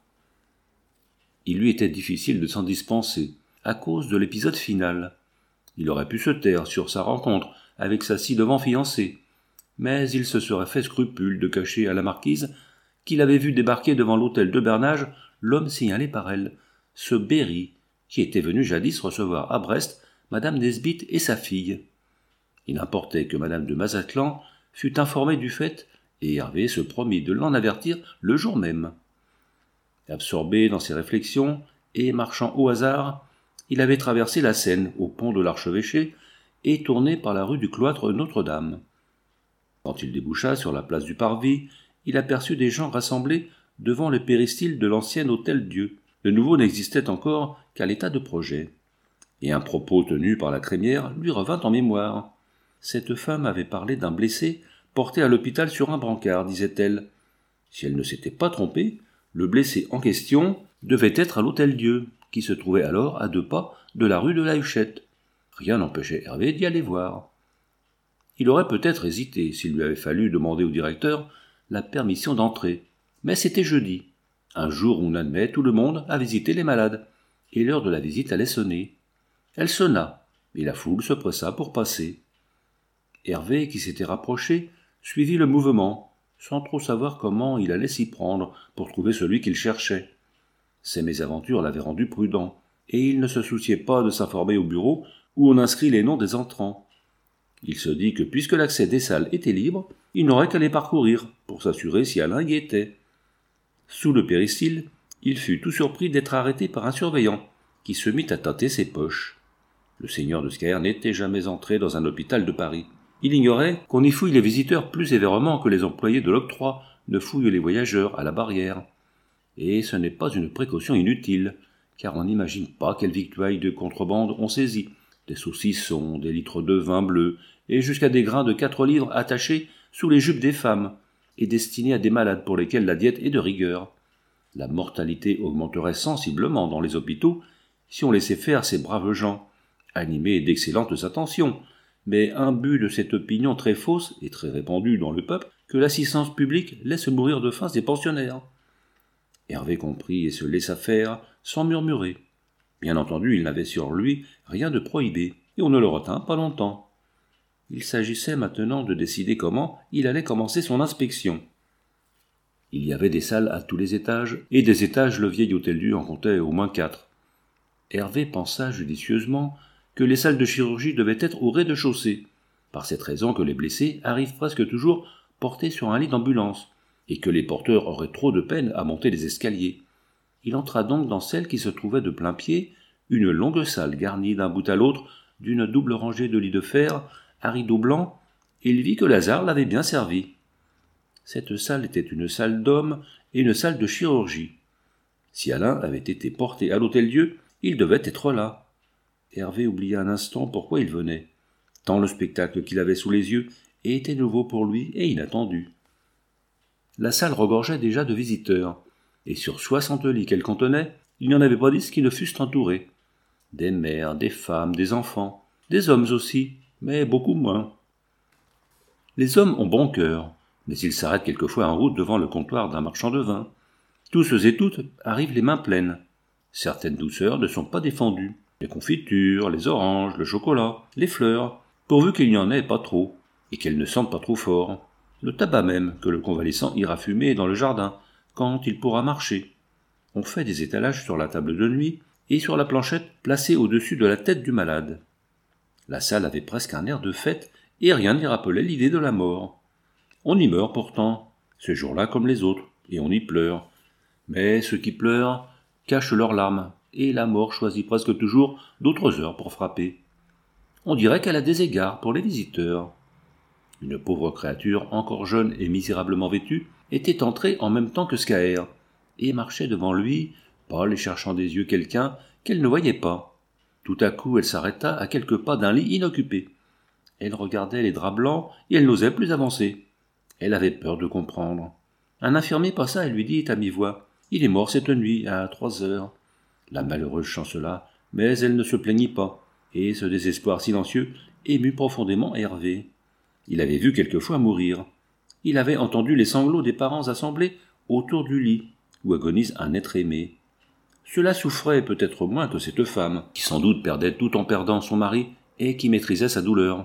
Il lui était difficile de s'en dispenser, à cause de l'épisode final. Il aurait pu se taire sur sa rencontre avec sa ci-devant fiancée, mais il se serait fait scrupule de cacher à la marquise qu'il avait vu débarquer devant l'hôtel de Bernage l'homme signalé par elle, ce Berry, qui était venu jadis recevoir à Brest madame Nesbit et sa fille. Il importait que madame de Mazatlan fût informée du fait, et Hervé se promit de l'en avertir le jour même. Absorbé dans ses réflexions, et marchant au hasard, il avait traversé la Seine au pont de l'Archevêché et tourné par la rue du cloître Notre-Dame. Quand il déboucha sur la place du Parvis, il aperçut des gens rassemblés devant le péristyle de l'ancien Hôtel-Dieu. Le nouveau n'existait encore qu'à l'état de projet. Et un propos tenu par la crémière lui revint en mémoire. Cette femme avait parlé d'un blessé porté à l'hôpital sur un brancard, disait-elle. Si elle ne s'était pas trompée, le blessé en question devait être à l'Hôtel-Dieu, qui se trouvait alors à deux pas de la rue de la Huchette. Rien n'empêchait Hervé d'y aller voir. Il aurait peut-être hésité s'il lui avait fallu demander au directeur la permission d'entrer, mais c'était jeudi, un jour où on admet tout le monde à visiter les malades, et l'heure de la visite allait sonner. Elle sonna, et la foule se pressa pour passer. Hervé, qui s'était rapproché, suivit le mouvement, sans trop savoir comment il allait s'y prendre pour trouver celui qu'il cherchait. Ses mésaventures l'avaient rendu prudent, et il ne se souciait pas de s'informer au bureau où on inscrit les noms des entrants. Il se dit que puisque l'accès des salles était libre, il n'aurait qu'à les parcourir pour s'assurer si Alain y était. Sous le péristyle, il fut tout surpris d'être arrêté par un surveillant, qui se mit à tâter ses poches. Le seigneur de Scaër n'était jamais entré dans un hôpital de Paris. Il ignorait qu'on y fouille les visiteurs plus sévèrement que les employés de l'octroi ne fouille les voyageurs à la barrière. Et ce n'est pas une précaution inutile, car on n'imagine pas quelles victuailles de contrebande on saisit. Des saucissons, des litres de vin bleu, et jusqu'à des grains de quatre livres attachés sous les jupes des femmes, et destinés à des malades pour lesquels la diète est de rigueur. La mortalité augmenterait sensiblement dans les hôpitaux si on laissait faire ces braves gens, animés d'excellentes intentions, mais imbus de cette opinion très fausse et très répandue dans le peuple que l'assistance publique laisse mourir de faim ses pensionnaires. Hervé comprit et se laissa faire sans murmurer. Bien entendu, il n'avait sur lui rien de prohibé, et on ne le retint pas longtemps. Il s'agissait maintenant de décider comment il allait commencer son inspection. Il y avait des salles à tous les étages, et des étages le vieil Hôtel-Dieu en comptait au moins quatre. Hervé pensa judicieusement que les salles de chirurgie devaient être au rez-de-chaussée, par cette raison que les blessés arrivent presque toujours portés sur un lit d'ambulance, et que les porteurs auraient trop de peine à monter les escaliers. Il entra donc dans celle qui se trouvait de plein pied, une longue salle garnie d'un bout à l'autre d'une double rangée de lits de fer à rideaux blancs, et il vit que Lazare l'avait bien servi. Cette salle était une salle d'hommes et une salle de chirurgie. Si Alain avait été porté à l'Hôtel-Dieu, il devait être là. Hervé oublia un instant pourquoi il venait, tant le spectacle qu'il avait sous les yeux était nouveau pour lui et inattendu. La salle regorgeait déjà de visiteurs, et sur soixante lits qu'elle contenait, il n'y en avait pas dix qui ne fussent entourés. Des mères, des femmes, des enfants, des hommes aussi, mais beaucoup moins. Les hommes ont bon cœur, mais ils s'arrêtent quelquefois en route devant le comptoir d'un marchand de vin. Tous et toutes arrivent les mains pleines. Certaines douceurs ne sont pas défendues. Les confitures, les oranges, le chocolat, les fleurs, pourvu qu'il n'y en ait pas trop, et qu'elles ne sentent pas trop fort. Le tabac même, que le convalescent ira fumer dans le jardin, quand il pourra marcher. On fait des étalages sur la table de nuit, et sur la planchette placée au-dessus de la tête du malade. La salle avait presque un air de fête, et rien n'y rappelait l'idée de la mort. On y meurt pourtant, ce jour-là comme les autres, et on y pleure. Mais ceux qui pleurent cachent leurs larmes, et la mort choisit presque toujours d'autres heures pour frapper. On dirait qu'elle a des égards pour les visiteurs. Une pauvre créature, encore jeune et misérablement vêtue, était entrée en même temps que Scaër, et marchait devant lui, pâle et cherchant des yeux quelqu'un qu'elle ne voyait pas. Tout à coup, elle s'arrêta à quelques pas d'un lit inoccupé. Elle regardait les draps blancs, et elle n'osait plus avancer. Elle avait peur de comprendre. Un infirmier passa et lui dit à mi-voix « Il est mort cette nuit, à trois heures. » La malheureuse chancela, mais elle ne se plaignit pas, et ce désespoir silencieux émut profondément Hervé. Il avait vu quelquefois mourir. Il avait entendu les sanglots des parents assemblés autour du lit, où agonise un être aimé. Cela souffrait peut-être moins que cette femme, qui sans doute perdait tout en perdant son mari, et qui maîtrisait sa douleur.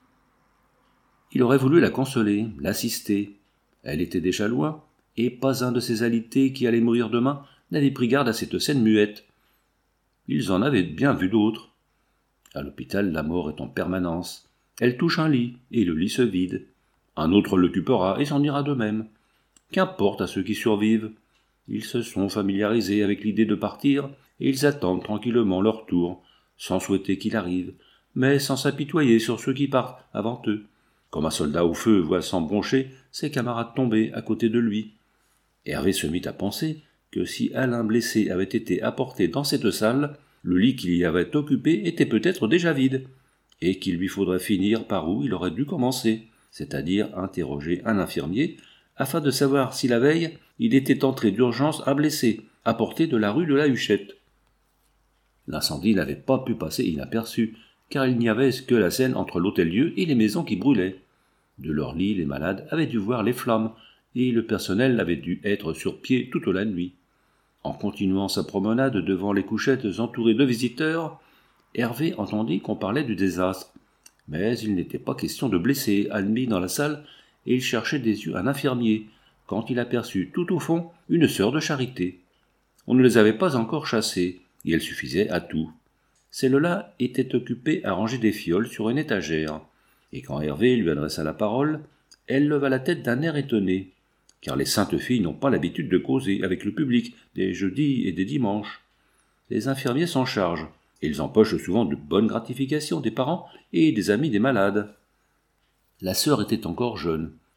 Il aurait voulu la consoler, l'assister. Elle était déjà loin, et pas un de ces alités qui allaient mourir demain n'avait pris garde à cette scène muette. Ils en avaient bien vu d'autres. À l'hôpital, la mort est en permanence. Elle touche un lit, et le lit se vide. Un autre l'occupera, et s'en ira de même. Qu'importe à ceux qui survivent. Ils se sont familiarisés avec l'idée de partir, et ils attendent tranquillement leur tour, sans souhaiter qu'il arrive, mais sans s'apitoyer sur ceux qui partent avant eux, comme un soldat au feu voit sans broncher ses camarades tomber à côté de lui. Hervé se mit à penser que si Alain blessé avait été apporté dans cette salle, le lit qu'il y avait occupé était peut-être déjà vide, et qu'il lui faudrait finir par où il aurait dû commencer, c'est-à-dire interroger un infirmier, afin de savoir si la veille il était entré d'urgence un blessé, apporté de la rue de la Huchette. L'incendie n'avait pas pu passer inaperçu, car il n'y avait que la scène entre l'Hôtel-Dieu et les maisons qui brûlaient. De leur lit, les malades avaient dû voir les flammes, et le personnel avait dû être sur pied toute la nuit. En continuant sa promenade devant les couchettes entourées de visiteurs, Hervé entendit qu'on parlait du désastre. Mais il n'était pas question de blessés admis dans la salle, et il cherchait des yeux un infirmier, quand il aperçut tout au fond une sœur de charité. On ne les avait pas encore chassées, et elles suffisaient à tout. Celle-là était occupée à ranger des fioles sur une étagère, et quand Hervé lui adressa la parole, elle leva la tête d'un air étonné, car les saintes filles n'ont pas l'habitude de causer avec le public des jeudis et des dimanches. Les infirmiers s'en chargent, et ils empochent souvent de bonnes gratifications des parents et des amis des malades. La sœur était encore jeune,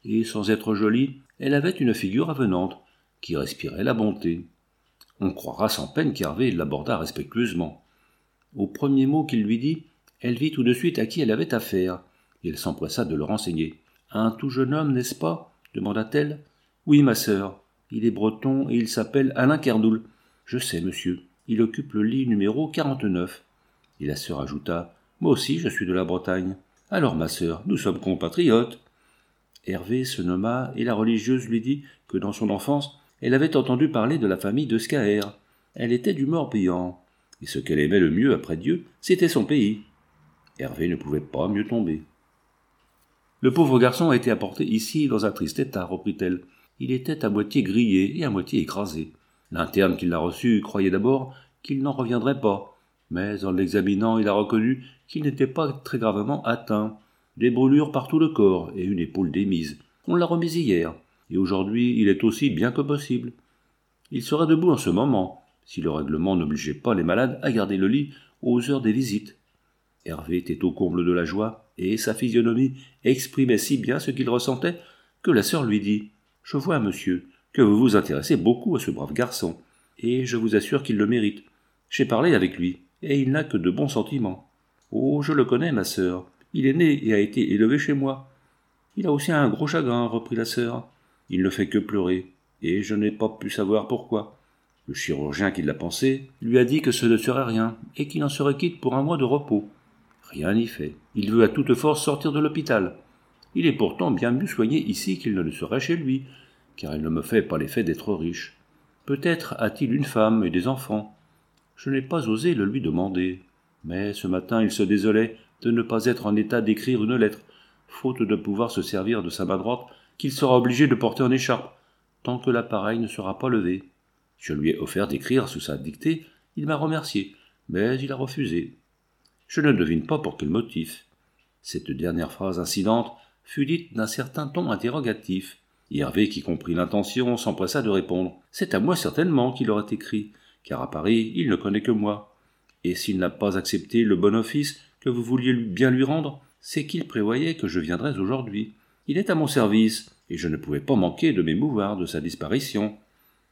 et sans être jolie, elle avait une figure avenante, qui respirait la bonté. On croira sans peine qu'Hervé l'aborda respectueusement. Au premier mot qu'il lui dit, elle vit tout de suite à qui elle avait affaire, et elle s'empressa de le renseigner. « Un tout jeune homme, n'est-ce pas » demanda-t-elle. « Oui, ma sœur. Il est breton et il s'appelle Alain Kerdoul. »« Je sais, monsieur. Il occupe le lit numéro quarante-neuf. » Et la sœur ajouta, « Moi aussi, je suis de la Bretagne. Alors, ma sœur, nous sommes compatriotes. » Hervé se nomma et la religieuse lui dit que dans son enfance, elle avait entendu parler de la famille de Scaer. Elle était du Morbihan, et ce qu'elle aimait le mieux après Dieu, c'était son pays. Hervé ne pouvait pas mieux tomber. « Le pauvre garçon a été apporté ici dans un triste état, reprit-elle. Il était à moitié grillé et à moitié écrasé. L'interne qui l'a reçu croyait d'abord qu'il n'en reviendrait pas, mais en l'examinant, il a reconnu qu'il n'était pas très gravement atteint. Des brûlures par tout le corps et une épaule démise. On l'a remis hier, et aujourd'hui il est aussi bien que possible. Il serait debout en ce moment, si le règlement n'obligeait pas les malades à garder le lit aux heures des visites. » Hervé était au comble de la joie, et sa physionomie exprimait si bien ce qu'il ressentait que la sœur lui dit « Je vois, monsieur, que vous vous intéressez beaucoup à ce brave garçon, et je vous assure qu'il le mérite. J'ai parlé avec lui, et il n'a que de bons sentiments. Oh, je le connais, ma sœur. Il est né et a été élevé chez moi. Il a aussi un gros chagrin, reprit la sœur. Il ne fait que pleurer, et je n'ai pas pu savoir pourquoi. Le chirurgien qui l'a pensé lui a dit que ce ne serait rien, et qu'il en serait quitte pour un mois de repos. Rien n'y fait. Il veut à toute force sortir de l'hôpital. Il est pourtant bien mieux soigné ici qu'il ne le serait chez lui, car il ne me fait pas l'effet d'être riche. Peut-être a-t-il une femme et des enfants. Je n'ai pas osé le lui demander. Mais ce matin il se désolait de ne pas être en état d'écrire une lettre, faute de pouvoir se servir de sa main droite, qu'il sera obligé de porter en écharpe, tant que l'appareil ne sera pas levé. Je lui ai offert d'écrire sous sa dictée, il m'a remercié, mais il a refusé. Je ne devine pas pour quel motif. Cette dernière phrase incidente fut dite d'un certain ton interrogatif. Hervé, qui comprit l'intention, s'empressa de répondre. « C'est à moi certainement qu'il aurait écrit, car à Paris il ne connaît que moi. Et s'il n'a pas accepté le bon office que vous vouliez bien lui rendre, c'est qu'il prévoyait que je viendrais aujourd'hui. Il est à mon service, et je ne pouvais pas manquer de m'émouvoir de sa disparition. »«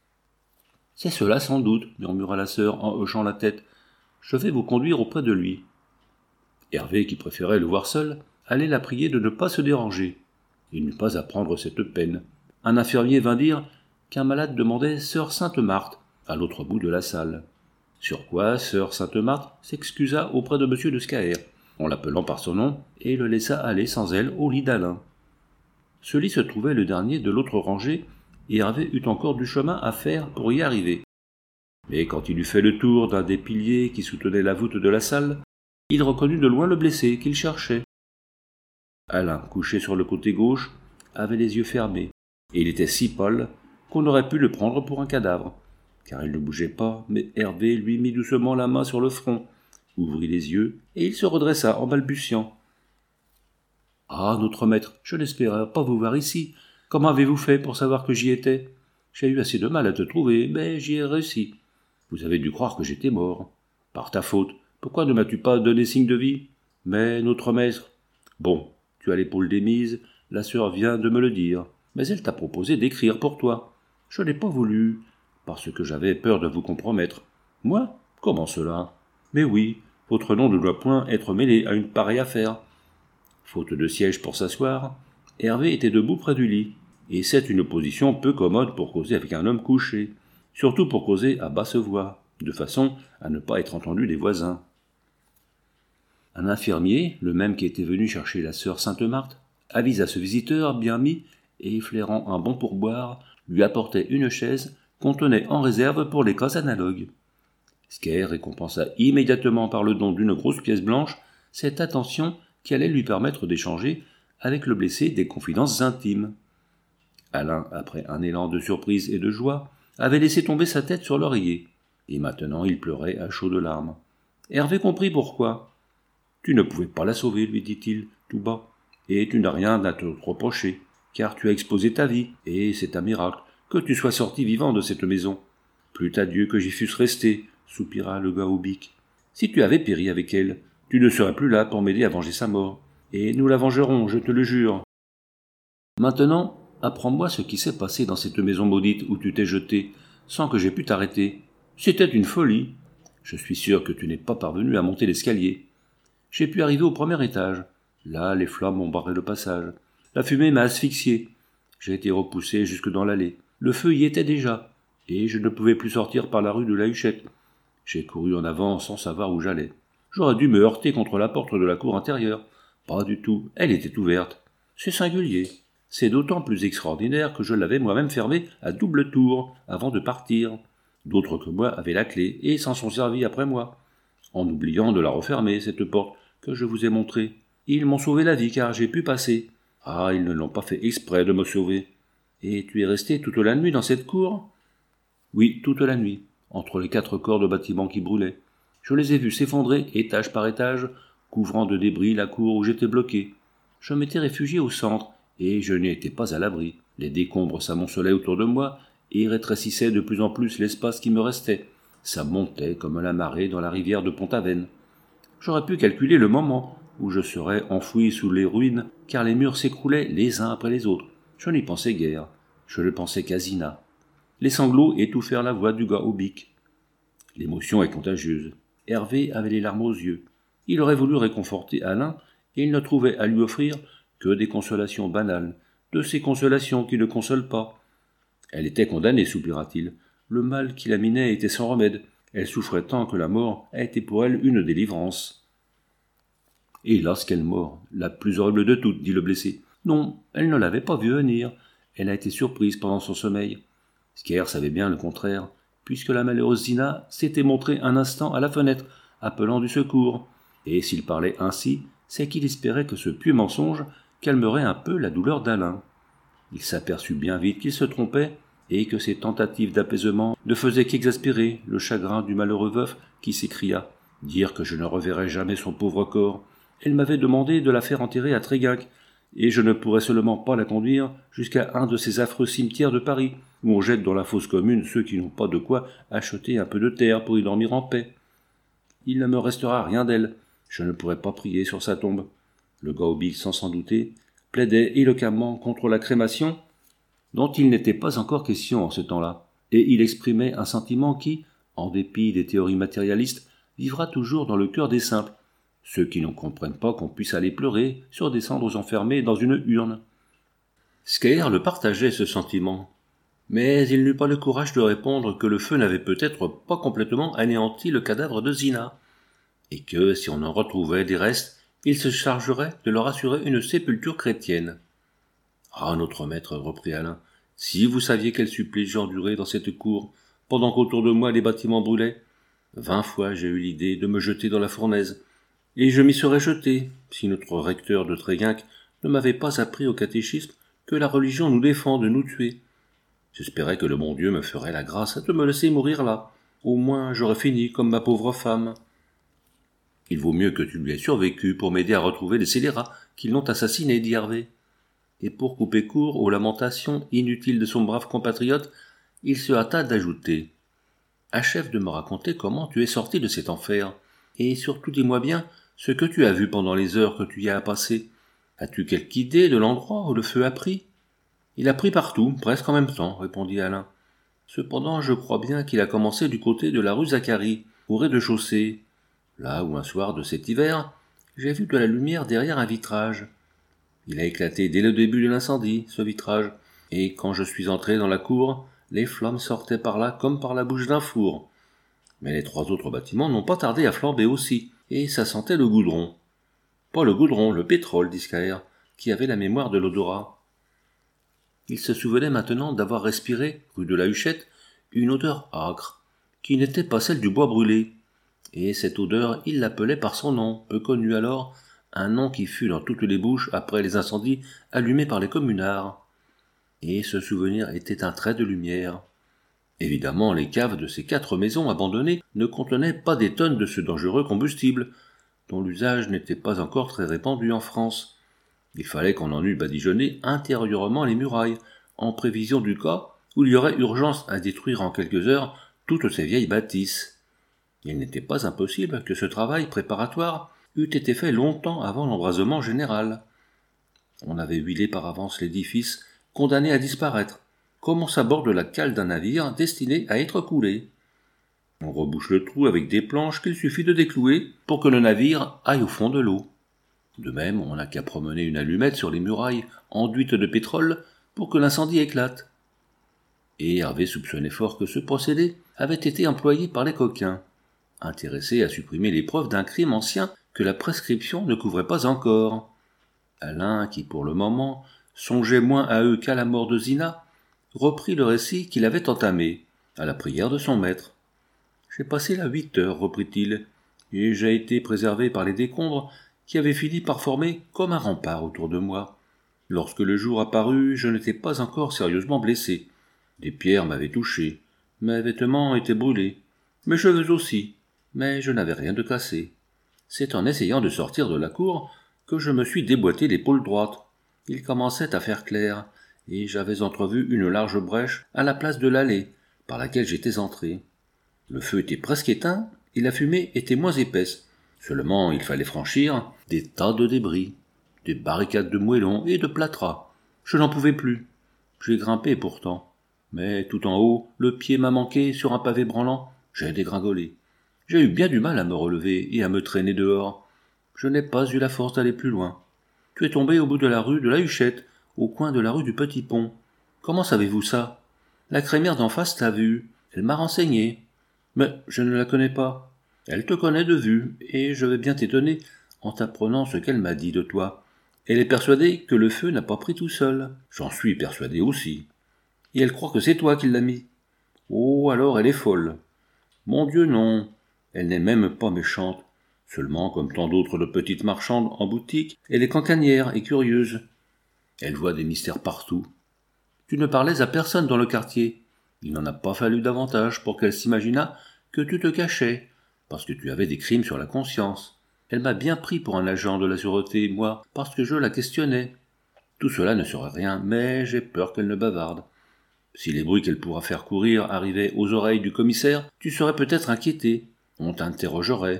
C'est cela sans doute, murmura la sœur en hochant la tête. Je vais vous conduire auprès de lui. » Hervé, qui préférait le voir seul, allait la prier de ne pas se déranger. Il n'eut pas à prendre cette peine. Un infirmier vint dire qu'un malade demandait sœur Sainte-Marthe, à l'autre bout de la salle. Sur quoi sœur Sainte-Marthe s'excusa auprès de monsieur de Scaer, en l'appelant par son nom, et le laissa aller sans elle au lit d'Alain. Ce lit se trouvait le dernier de l'autre rangée, et Hervé eut encore du chemin à faire pour y arriver. Mais quand il eut fait le tour d'un des piliers qui soutenaient la voûte de la salle, il reconnut de loin le blessé qu'il cherchait. Alain, couché sur le côté gauche, avait les yeux fermés, et il était si pâle qu'on aurait pu le prendre pour un cadavre, car il ne bougeait pas, mais Hervé lui mit doucement la main sur le front, ouvrit les yeux, et il se redressa en balbutiant. « Ah, notre maître, je n'espérais pas vous voir ici. Comment avez-vous fait pour savoir que j'y étais ? J'ai eu assez de mal à te trouver, mais j'y ai réussi. Vous avez dû croire que j'étais mort. Par ta faute, pourquoi ne m'as-tu pas donné signe de vie ? Mais notre maître... Bon, tu as l'épaule démise, la sœur vient de me le dire, mais elle t'a proposé d'écrire pour toi. Je n'ai pas voulu, parce que j'avais peur de vous compromettre. Moi ? Comment cela ? Mais oui, votre nom ne doit point être mêlé à une pareille affaire. » Faute de siège pour s'asseoir, Hervé était debout près du lit, et c'est une position peu commode pour causer avec un homme couché, surtout pour causer à basse voix, de façon à ne pas être entendu des voisins. Un infirmier, le même qui était venu chercher la sœur Sainte-Marthe, avisa ce visiteur bien mis et flairant un bon pourboire, lui apportait une chaise qu'on tenait en réserve pour les cas analogues. Scaer récompensa immédiatement par le don d'une grosse pièce blanche cette attention qui allait lui permettre d'échanger avec le blessé des confidences intimes. Alain, après un élan de surprise et de joie, avait laissé tomber sa tête sur l'oreiller, et maintenant il pleurait à chaudes larmes. Hervé comprit pourquoi. « Tu ne pouvais pas la sauver, lui dit-il, tout bas, et tu n'as rien à te reprocher, car tu as exposé ta vie, et c'est un miracle que tu sois sorti vivant de cette maison. Plût à Dieu que j'y fusse resté, soupira le gars au bic. Si tu avais péri avec elle, tu ne serais plus là pour m'aider à venger sa mort. Et nous la vengerons, je te le jure. » Maintenant, apprends-moi ce qui s'est passé dans cette maison maudite où tu t'es jeté, sans que j'aie pu t'arrêter. C'était une folie. Je suis sûr que tu n'es pas parvenu à monter l'escalier. J'ai pu arriver au premier étage. Là, les flammes m'ont barré le passage. La fumée m'a asphyxié. J'ai été repoussé jusque dans l'allée. Le feu y était déjà, et je ne pouvais plus sortir par la rue de la Huchette. J'ai couru en avant sans savoir où j'allais. J'aurais dû me heurter contre la porte de la cour intérieure. Pas du tout, elle était ouverte. C'est singulier. C'est d'autant plus extraordinaire que je l'avais moi-même fermée à double tour avant de partir. D'autres que moi avaient la clé et s'en sont servis après moi, en oubliant de la refermer, cette porte que je vous ai montrée. Ils m'ont sauvé la vie car j'ai pu passer. Ah, ils ne l'ont pas fait exprès de me sauver. Et tu es resté toute la nuit dans cette cour ? Oui, toute la nuit, entre les quatre corps de bâtiments qui brûlaient. Je les ai vus s'effondrer, étage par étage, couvrant de débris la cour où j'étais bloqué. Je m'étais réfugié au centre, et je n'y étais pas à l'abri. Les décombres s'amoncelaient autour de moi, et rétrécissaient de plus en plus l'espace qui me restait. Ça montait comme la marée dans la rivière de Pont-Aven. J'aurais pu calculer le moment où je serais enfoui sous les ruines, car les murs s'écroulaient les uns après les autres. Je n'y pensais guère. Je ne pensais qu'à Zina. Les sanglots étouffèrent la voix du gars au bic. L'émotion est contagieuse. Hervé avait les larmes aux yeux. Il aurait voulu réconforter Alain, et il ne trouvait à lui offrir que des consolations banales, de ces consolations qui ne consolent pas. Elle était condamnée, soupira-t-il. Le mal qui la minait était sans remède. Elle souffrait tant que la mort a été pour elle une délivrance. « Hélas, quelle mort, la plus horrible de toutes, dit le blessé. Non, elle ne l'avait pas vu venir. Elle a été surprise pendant son sommeil. Sker savait bien le contraire, puisque la malheureuse Zina s'était montrée un instant à la fenêtre, appelant du secours. Et s'il parlait ainsi, c'est qu'il espérait que ce pieux mensonge calmerait un peu la douleur d'Alain. Il s'aperçut bien vite qu'il se trompait, et que ses tentatives d'apaisement ne faisaient qu'exaspérer le chagrin du malheureux veuf qui s'écria « Dire que je ne reverrai jamais son pauvre corps. Elle m'avait demandé de la faire enterrer à Tréguinck, et je ne pourrais seulement pas la conduire jusqu'à un de ces affreux cimetières de Paris, où on jette dans la fosse commune ceux qui n'ont pas de quoi acheter un peu de terre pour y dormir en paix. Il ne me restera rien d'elle, je ne pourrai pas prier sur sa tombe. » Le Gaubig, sans s'en douter, plaidait éloquemment contre la crémation, dont il n'était pas encore question en ce temps-là, et il exprimait un sentiment qui, en dépit des théories matérialistes, vivra toujours dans le cœur des simples, ceux qui ne comprennent pas qu'on puisse aller pleurer sur des cendres enfermées dans une urne. Sker le partageait, ce sentiment, mais il n'eut pas le courage de répondre que le feu n'avait peut-être pas complètement anéanti le cadavre de Zina, et que, si on en retrouvait des restes, il se chargerait de leur assurer une sépulture chrétienne. « Ah, notre maître, reprit Alain, si vous saviez quel supplice j'endurais dans cette cour, pendant qu'autour de moi les bâtiments brûlaient. Vingt fois j'ai eu l'idée de me jeter dans la fournaise, et je m'y serais jeté, si notre recteur de Tréguinck ne m'avait pas appris au catéchisme que la religion nous défend de nous tuer. J'espérais que le bon Dieu me ferait la grâce de me laisser mourir là. Au moins j'aurais fini comme ma pauvre femme. Il vaut mieux que tu lui aies survécu pour m'aider à retrouver les scélérats qui l'ont assassiné, dit Hervé. Et pour couper court aux lamentations inutiles de son brave compatriote, il se hâta d'ajouter « Achève de me raconter comment tu es sorti de cet enfer, et surtout dis-moi bien ce que tu as vu pendant les heures que tu y as passées. As-tu quelque idée de l'endroit où le feu a pris ?»« Il a pris partout, presque en même temps, répondit Alain. Cependant, je crois bien qu'il a commencé du côté de la rue Zacharie, au rez-de-chaussée, là où un soir de cet hiver, j'ai vu de la lumière derrière un vitrage. Il a éclaté dès le début de l'incendie, ce vitrage, et quand je suis entré dans la cour, les flammes sortaient par là comme par la bouche d'un four. Mais les trois autres bâtiments n'ont pas tardé à flamber aussi, et ça sentait le goudron. Pas le goudron, le pétrole, dit Sker, qui avait la mémoire de l'odorat. Il se souvenait maintenant d'avoir respiré, rue de la Huchette, une odeur âcre, qui n'était pas celle du bois brûlé. Et cette odeur, il l'appelait par son nom, peu connu alors, un nom qui fut dans toutes les bouches après les incendies allumés par les communards. Et ce souvenir était un trait de lumière. Évidemment, les caves de ces quatre maisons abandonnées ne contenaient pas des tonnes de ce dangereux combustible, dont l'usage n'était pas encore très répandu en France. Il fallait qu'on en eût badigeonné intérieurement les murailles, en prévision du cas où il y aurait urgence à détruire en quelques heures toutes ces vieilles bâtisses. Il n'était pas impossible que ce travail préparatoire eût été fait longtemps avant l'embrasement général. On avait huilé par avance l'édifice, condamné à disparaître, comme on s'aborde la cale d'un navire destiné à être coulé. On rebouche le trou avec des planches qu'il suffit de déclouer pour que le navire aille au fond de l'eau. De même, on n'a qu'à promener une allumette sur les murailles enduites de pétrole pour que l'incendie éclate. Et Hervé soupçonnait fort que ce procédé avait été employé par les coquins, intéressés à supprimer les preuves d'un crime ancien que la prescription ne couvrait pas encore. Alain, qui pour le moment songeait moins à eux qu'à la mort de Zina, reprit le récit qu'il avait entamé, à la prière de son maître. « J'ai passé là huit heures, reprit-il, et j'ai été préservé par les décombres qui avaient fini par former comme un rempart autour de moi. Lorsque le jour apparut, je n'étais pas encore sérieusement blessé. Des pierres m'avaient touché, mes vêtements étaient brûlés, mes cheveux aussi, mais je n'avais rien de cassé. C'est en essayant de sortir de la cour que je me suis déboîté l'épaule droite. Il commençait à faire clair, et j'avais entrevu une large brèche à la place de l'allée par laquelle j'étais entré. Le feu était presque éteint, et la fumée était moins épaisse. Seulement, il fallait franchir des tas de débris, des barricades de moellons et de plâtras. Je n'en pouvais plus. J'ai grimpé pourtant, mais tout en haut, le pied m'a manqué sur un pavé branlant, j'ai dégringolé. J'ai eu bien du mal à me relever et à me traîner dehors. Je n'ai pas eu la force d'aller plus loin. Tu es tombé au bout de la rue de la Huchette, au coin de la rue du Petit Pont. Comment savez-vous ça? La crémière d'en face t'a vu, elle m'a renseigné. Mais je ne la connais pas. Elle te connaît de vue, et je vais bien t'étonner en t'apprenant ce qu'elle m'a dit de toi. Elle est persuadée que le feu n'a pas pris tout seul. J'en suis persuadé aussi. Et elle croit que c'est toi qui l'as mis. Oh, alors elle est folle. Mon Dieu, non. Elle n'est même pas méchante. Seulement, comme tant d'autres de petites marchandes en boutique, elle est cancanière et curieuse. Elle voit des mystères partout. Tu ne parlais à personne dans le quartier. Il n'en a pas fallu davantage pour qu'elle s'imaginât que tu te cachais, parce que tu avais des crimes sur la conscience. Elle m'a bien pris pour un agent de la sûreté, moi, parce que je la questionnais. Tout cela ne serait rien, mais j'ai peur qu'elle ne bavarde. Si les bruits qu'elle pourra faire courir arrivaient aux oreilles du commissaire, tu serais peut-être inquiété. On t'interrogerait.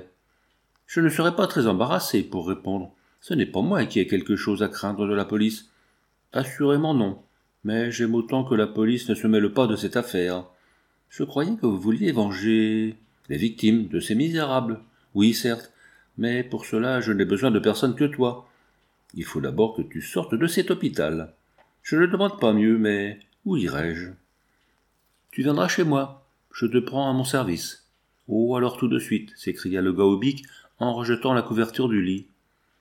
Je ne serais pas très embarrassé pour répondre. Ce n'est pas moi qui ai quelque chose à craindre de la police. Assurément non. Mais j'aime autant que la police ne se mêle pas de cette affaire. Je croyais que vous vouliez venger les victimes de ces misérables. Oui, certes, mais pour cela je n'ai besoin de personne que toi. Il faut d'abord que tu sortes de cet hôpital. Je ne demande pas mieux, mais où irai-je? Tu viendras chez moi. Je te prends à mon service. Oh, alors tout de suite, s'écria le gars au bic en rejetant la couverture du lit.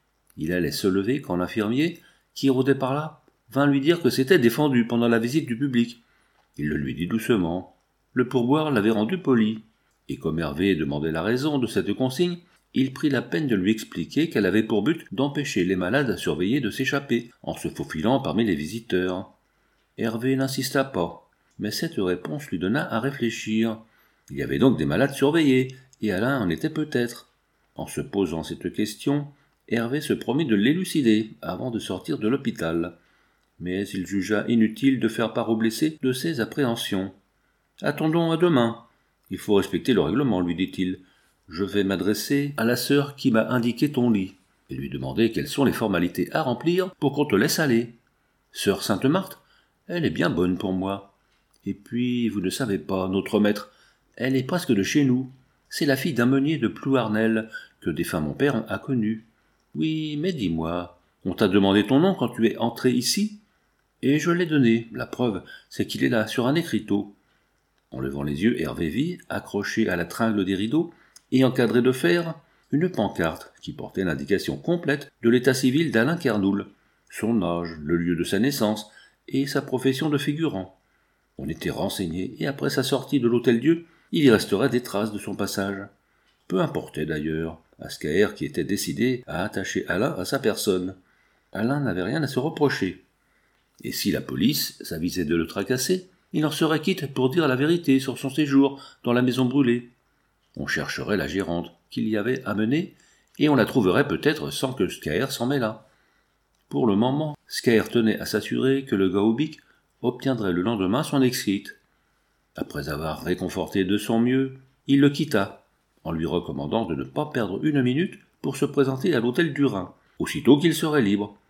Il allait se lever quand l'infirmier, qui rôdait par là, vint lui dire que c'était défendu pendant la visite du public. Il le lui dit doucement. Le pourboire l'avait rendu poli, et comme Hervé demandait la raison de cette consigne, il prit la peine de lui expliquer qu'elle avait pour but d'empêcher les malades à surveiller de s'échapper, en se faufilant parmi les visiteurs. Hervé n'insista pas, mais cette réponse lui donna à réfléchir. Il y avait donc des malades surveillés, et Alain en était peut-être. En se posant cette question, Hervé se promit de l'élucider avant de sortir de l'hôpital. Mais il jugea inutile de faire part aux blessés de ses appréhensions. « Attendons à demain. Il faut respecter le règlement, lui dit-il. Je vais m'adresser à la sœur qui m'a indiqué ton lit, et lui demander quelles sont les formalités à remplir pour qu'on te laisse aller. Sœur Sainte-Marthe, elle est bien bonne pour moi. Et puis, vous ne savez pas, notre maître, elle est presque de chez nous. C'est la fille d'un meunier de Plouarnel que défunt mon père a connu. Oui, mais dis-moi, on t'a demandé ton nom quand tu es entré ici? Et je l'ai donné. La preuve, c'est qu'il est là, sur un écriteau. » En levant les yeux, Hervé vit, accroché à la tringle des rideaux et encadré de fer, une pancarte qui portait l'indication complète de l'état civil d'Alain Kernoul, son âge, le lieu de sa naissance et sa profession de figurant. On était renseigné, et après sa sortie de l'Hôtel-Dieu, il y resterait des traces de son passage. Peu importait d'ailleurs, à Scaër qui était décidé à attacher Alain à sa personne. Alain n'avait rien à se reprocher. Et si la police s'avisait de le tracasser, il en serait quitte pour dire la vérité sur son séjour dans la maison brûlée. On chercherait la gérante qu'il y avait amenée, et on la trouverait peut-être sans que Scaër s'en mêlât. Pour le moment, Scaër tenait à s'assurer que le gars au bic obtiendrait le lendemain son exit. Après avoir réconforté de son mieux, il le quitta, en lui recommandant de ne pas perdre une minute pour se présenter à l'hôtel du Rhin, aussitôt qu'il serait libre,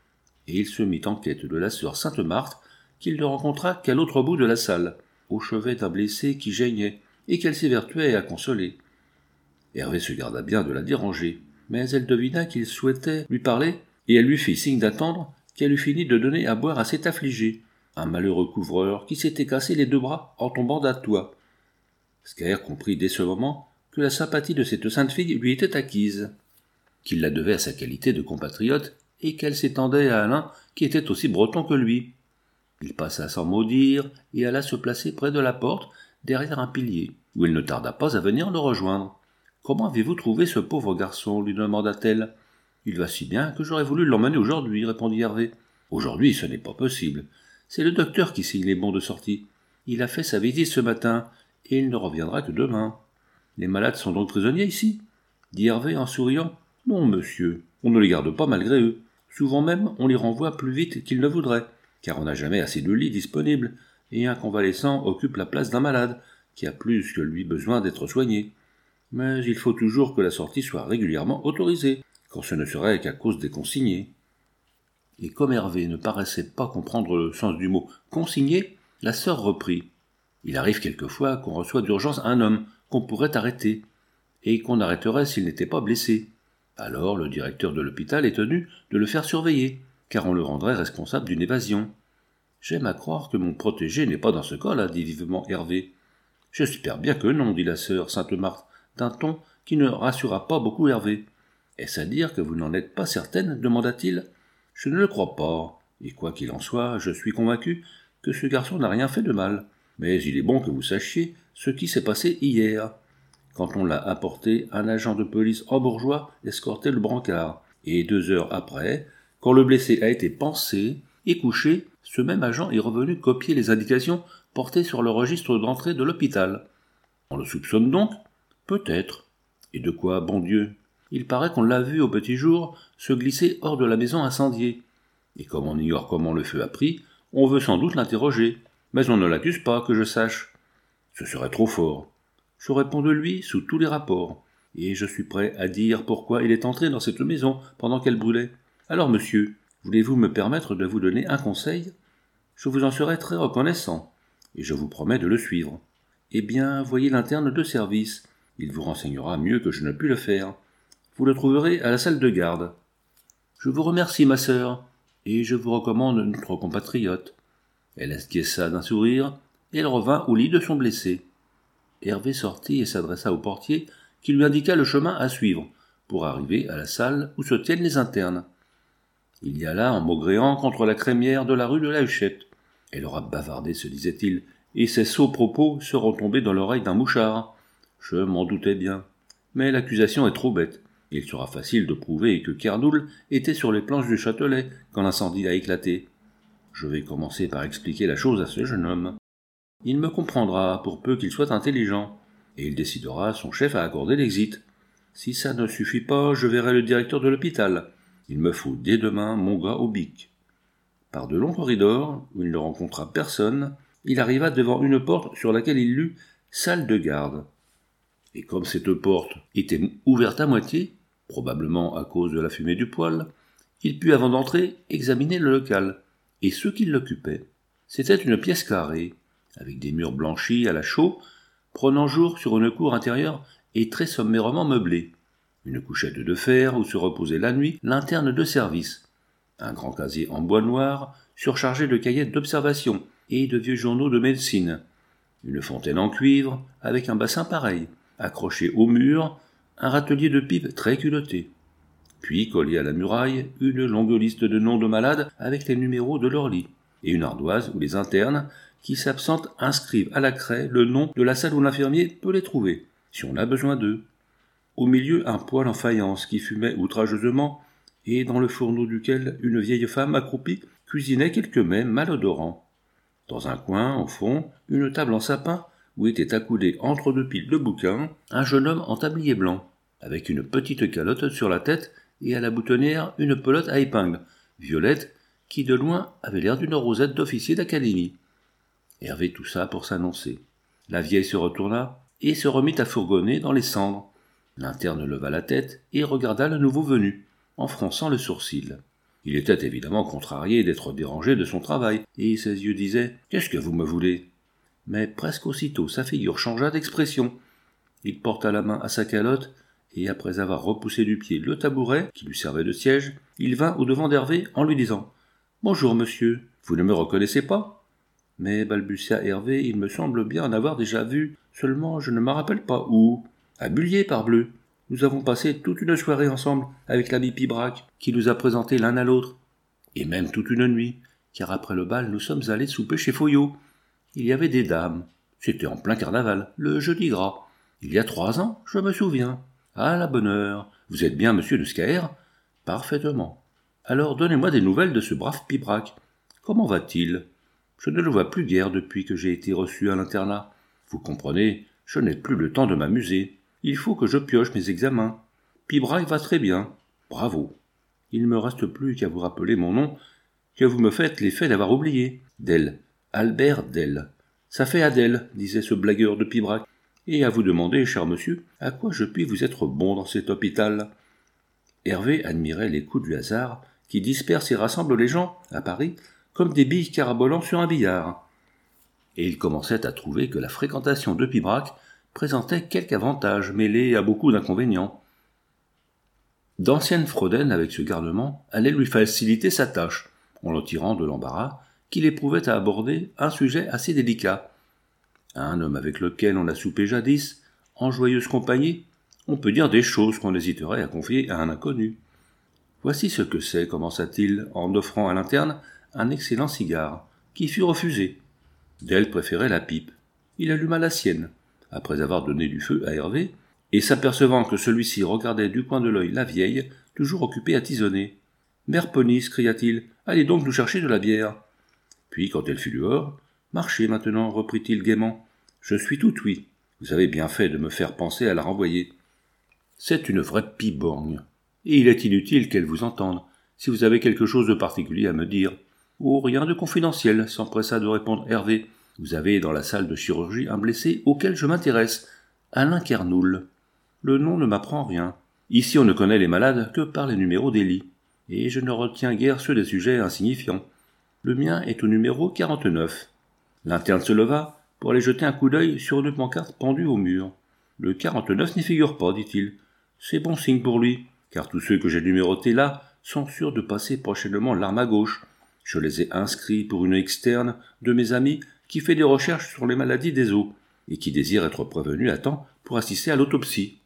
et il se mit en quête de la sœur Sainte-Marthe, qu'il ne rencontra qu'à l'autre bout de la salle, au chevet d'un blessé qui geignait, et qu'elle s'évertuait à consoler. Hervé se garda bien de la déranger, mais elle devina qu'il souhaitait lui parler, et elle lui fit signe d'attendre qu'elle eût fini de donner à boire à cet affligé, un malheureux couvreur qui s'était cassé les deux bras en tombant d'un toit. Scaër comprit dès ce moment que la sympathie de cette sainte fille lui était acquise, qu'il la devait à sa qualité de compatriote, et qu'elle s'étendait à l'un qui était aussi breton que lui. Il passa sans mot dire, et alla se placer près de la porte, derrière un pilier, où il ne tarda pas à venir le rejoindre. « Comment avez-vous trouvé ce pauvre garçon » lui demanda-t-elle. « Il va si bien que j'aurais voulu l'emmener aujourd'hui, » répondit Hervé. « Aujourd'hui, ce n'est pas possible. C'est le docteur qui signe les bons de sortie. Il a fait sa visite ce matin, et il ne reviendra que demain. »« Les malades sont donc prisonniers ici ?» dit Hervé en souriant. « Non, monsieur, on ne les garde pas malgré eux. Souvent même, on les renvoie plus vite qu'ils ne voudraient, car on n'a jamais assez de lits disponibles, et un convalescent occupe la place d'un malade, qui a plus que lui besoin d'être soigné. Mais il faut toujours que la sortie soit régulièrement autorisée, quand ce ne serait qu'à cause des consignés. » Et comme Hervé ne paraissait pas comprendre le sens du mot « consigné », la sœur reprit. « Il arrive quelquefois qu'on reçoit d'urgence un homme qu'on pourrait arrêter, et qu'on arrêterait s'il n'était pas blessé. Alors le directeur de l'hôpital est tenu de le faire surveiller, car on le rendrait responsable d'une évasion. »« J'aime à croire que mon protégé n'est pas dans ce cas-là, » dit vivement Hervé. « J'espère bien que non, » dit la sœur Sainte-Marthe, d'un ton qui ne rassura pas beaucoup Hervé. « Est-ce à dire que vous n'en êtes pas certaine ?» demanda-t-il. « Je ne le crois pas, et quoi qu'il en soit, je suis convaincu que ce garçon n'a rien fait de mal. Mais il est bon que vous sachiez ce qui s'est passé hier. Quand on l'a apporté, un agent de police hambourgeois escortait le brancard, et deux heures après, quand le blessé a été pansé et couché, ce même agent est revenu copier les indications portées sur le registre d'entrée de l'hôpital. On le soupçonne donc ? Peut-être. Et de quoi, bon Dieu ? Il paraît qu'on l'a vu au petit jour se glisser hors de la maison incendiée. Et comme on ignore comment le feu a pris, on veut sans doute l'interroger, mais on ne l'accuse pas, que je sache. Ce serait trop fort. Je réponds de lui sous tous les rapports, et je suis prêt à dire pourquoi il est entré dans cette maison pendant qu'elle brûlait. Alors, monsieur, voulez-vous me permettre de vous donner un conseil ? Je vous en serai très reconnaissant, et je vous promets de le suivre. Eh bien, voyez l'interne de service. Il vous renseignera mieux que je ne puis le faire. Vous le trouverez à la salle de garde. Je vous remercie, ma sœur, et je vous recommande notre compatriote. Elle esquissa d'un sourire, et elle revint au lit de son blessé. Hervé sortit et s'adressa au portier, qui lui indiqua le chemin à suivre, pour arriver à la salle où se tiennent les internes. Il y alla en maugréant contre la crémière de la rue de la Huchette. Elle aura bavardé, se disait-il, et ses sots propos seront tombés dans l'oreille d'un mouchard. Je m'en doutais bien. Mais l'accusation est trop bête. Il sera facile de prouver que Kernoul était sur les planches du Châtelet quand l'incendie a éclaté. Je vais commencer par expliquer la chose à ce jeune homme. Il me comprendra, pour peu qu'il soit intelligent, et il décidera son chef à accorder l'exit. Si ça ne suffit pas, je verrai le directeur de l'hôpital. Il me faut dès demain mon gars au bic. Par de longs corridors, où il ne rencontra personne, il arriva devant une porte sur laquelle il lut « salle de garde ». Et comme cette porte était ouverte à moitié, probablement à cause de la fumée du poêle, il put avant d'entrer examiner le local, et ceux qui l'occupaient. C'était une pièce carrée, avec des murs blanchis à la chaux, prenant jour sur une cour intérieure et très sommairement meublée. Une couchette de fer où se reposait la nuit l'interne de service, un grand casier en bois noir surchargé de cahiers d'observation et de vieux journaux de médecine, une fontaine en cuivre avec un bassin pareil, accroché au mur, un râtelier de pipe très culotté. Puis, collé à la muraille, une longue liste de noms de malades avec les numéros de leur lit, et une ardoise où les internes qui s'absentent inscrivent à la craie le nom de la salle où l'infirmier peut les trouver, si on a besoin d'eux. Au milieu, un poêle en faïence qui fumait outrageusement, et dans le fourneau duquel une vieille femme accroupie cuisinait quelques mets malodorants. Dans un coin, au fond, une table en sapin, où était accoudé entre deux piles de bouquins, un jeune homme en tablier blanc, avec une petite calotte sur la tête et à la boutonnière une pelote à épingles, violette, qui de loin avait l'air d'une rosette d'officier d'académie. Hervé toussa pour s'annoncer. La vieille se retourna et se remit à fourgonner dans les cendres. L'interne leva la tête et regarda le nouveau venu, en fronçant le sourcil. Il était évidemment contrarié d'être dérangé de son travail, et ses yeux disaient « Qu'est-ce que vous me voulez ?» Mais presque aussitôt sa figure changea d'expression. Il porta la main à sa calotte, et après avoir repoussé du pied le tabouret, qui lui servait de siège, il vint au-devant d'Hervé en lui disant « Bonjour, monsieur, vous ne me reconnaissez pas ?» Mais balbutia Hervé, il me semble bien en avoir déjà vu, seulement je ne me rappelle pas où. À Bullier, parbleu. Nous avons passé toute une soirée ensemble avec l'ami Pibrac, qui nous a présentés l'un à l'autre. Et même toute une nuit, car après le bal nous sommes allés souper chez Foyot. Il y avait des dames. C'était en plein carnaval, le jeudi gras. Il y a trois ans, je me souviens. Ah, la bonne heure. Vous êtes bien monsieur de Scaër ? Parfaitement. Alors donnez-moi des nouvelles de ce brave Pibrac. Comment va-t-il ? Je ne le vois plus guère depuis que j'ai été reçu à l'internat. Vous comprenez, je n'ai plus le temps de m'amuser. Il faut que je pioche mes examens. Pibrac va très bien. Bravo. Il ne me reste plus qu'à vous rappeler mon nom, que vous me faites l'effet d'avoir oublié. Dell. Albert Dell. Ça fait Adèle, disait ce blagueur de Pibrac. Et à vous demander, cher monsieur, à quoi je puis vous être bon dans cet hôpital. Hervé admirait les coups du hasard qui dispersent et rassemblent les gens, à Paris, comme des billes carabolant sur un billard. Et il commençait à trouver que la fréquentation de Pibrac présentait quelque avantage mêlé à beaucoup d'inconvénients. D'anciennes fraudaines avec ce garnement allaient lui faciliter sa tâche, en le tirant de l'embarras qu'il éprouvait à aborder un sujet assez délicat. Un homme avec lequel on a soupé jadis, en joyeuse compagnie, on peut dire des choses qu'on hésiterait à confier à un inconnu. Voici ce que c'est, commença-t-il, en offrant à l'interne un excellent cigare, qui fut refusé. Dell préférait la pipe. Il alluma la sienne, après avoir donné du feu à Hervé, et s'apercevant que celui-ci regardait du coin de l'œil la vieille, toujours occupée à tisonner. « Mère Ponisse, cria-t-il, allez donc nous chercher de la bière. » Puis, quand elle fut dehors, « Marchez maintenant, reprit-il gaiement. Je suis tout oui. Vous avez bien fait de me faire penser à la renvoyer. C'est une vraie piborgne, et il est inutile qu'elle vous entende, si vous avez quelque chose de particulier à me dire. Oh, rien de confidentiel, s'empressa de répondre Hervé. Vous avez dans la salle de chirurgie un blessé auquel je m'intéresse, Alain Kernoul. Le nom ne m'apprend rien. Ici on ne connaît les malades que par les numéros des lits, et je ne retiens guère ceux des sujets insignifiants. Le mien est au numéro quarante-neuf. L'interne se leva pour aller jeter un coup d'œil sur une pancarte pendue au mur. Le quarante-neuf n'y figure pas, dit-il. C'est bon signe pour lui, car tous ceux que j'ai numérotés là sont sûrs de passer prochainement l'arme à gauche. Je les ai inscrits pour une externe de mes amis qui fait des recherches sur les maladies des os et qui désire être prévenu à temps pour assister à l'autopsie.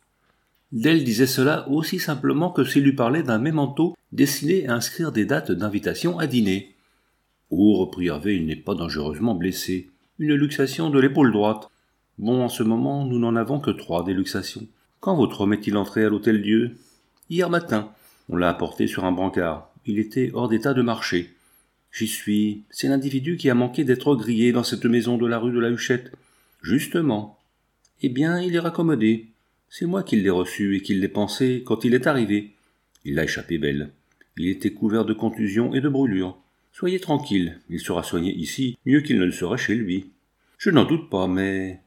Dell disait cela aussi simplement que s'il lui parlait d'un mémento destiné à inscrire des dates d'invitation à dîner. « Oh, reprit Hervé, il n'est pas dangereusement blessé. Une luxation de l'épaule droite. Bon, en ce moment, nous n'en avons que trois des luxations. Quand votre homme est-il entré à l'Hôtel-Dieu ? Hier matin. On l'a apporté sur un brancard. Il était hors d'état de marcher. J'y suis. C'est l'individu qui a manqué d'être grillé dans cette maison de la rue de la Huchette. Justement. Eh bien, il est raccommodé. C'est moi qui l'ai reçu et qui l'ai pensé quand il est arrivé. Il a échappé belle. Il était couvert de contusions et de brûlures. Soyez tranquille, il sera soigné ici mieux qu'il ne le serait chez lui. Je n'en doute pas, mais...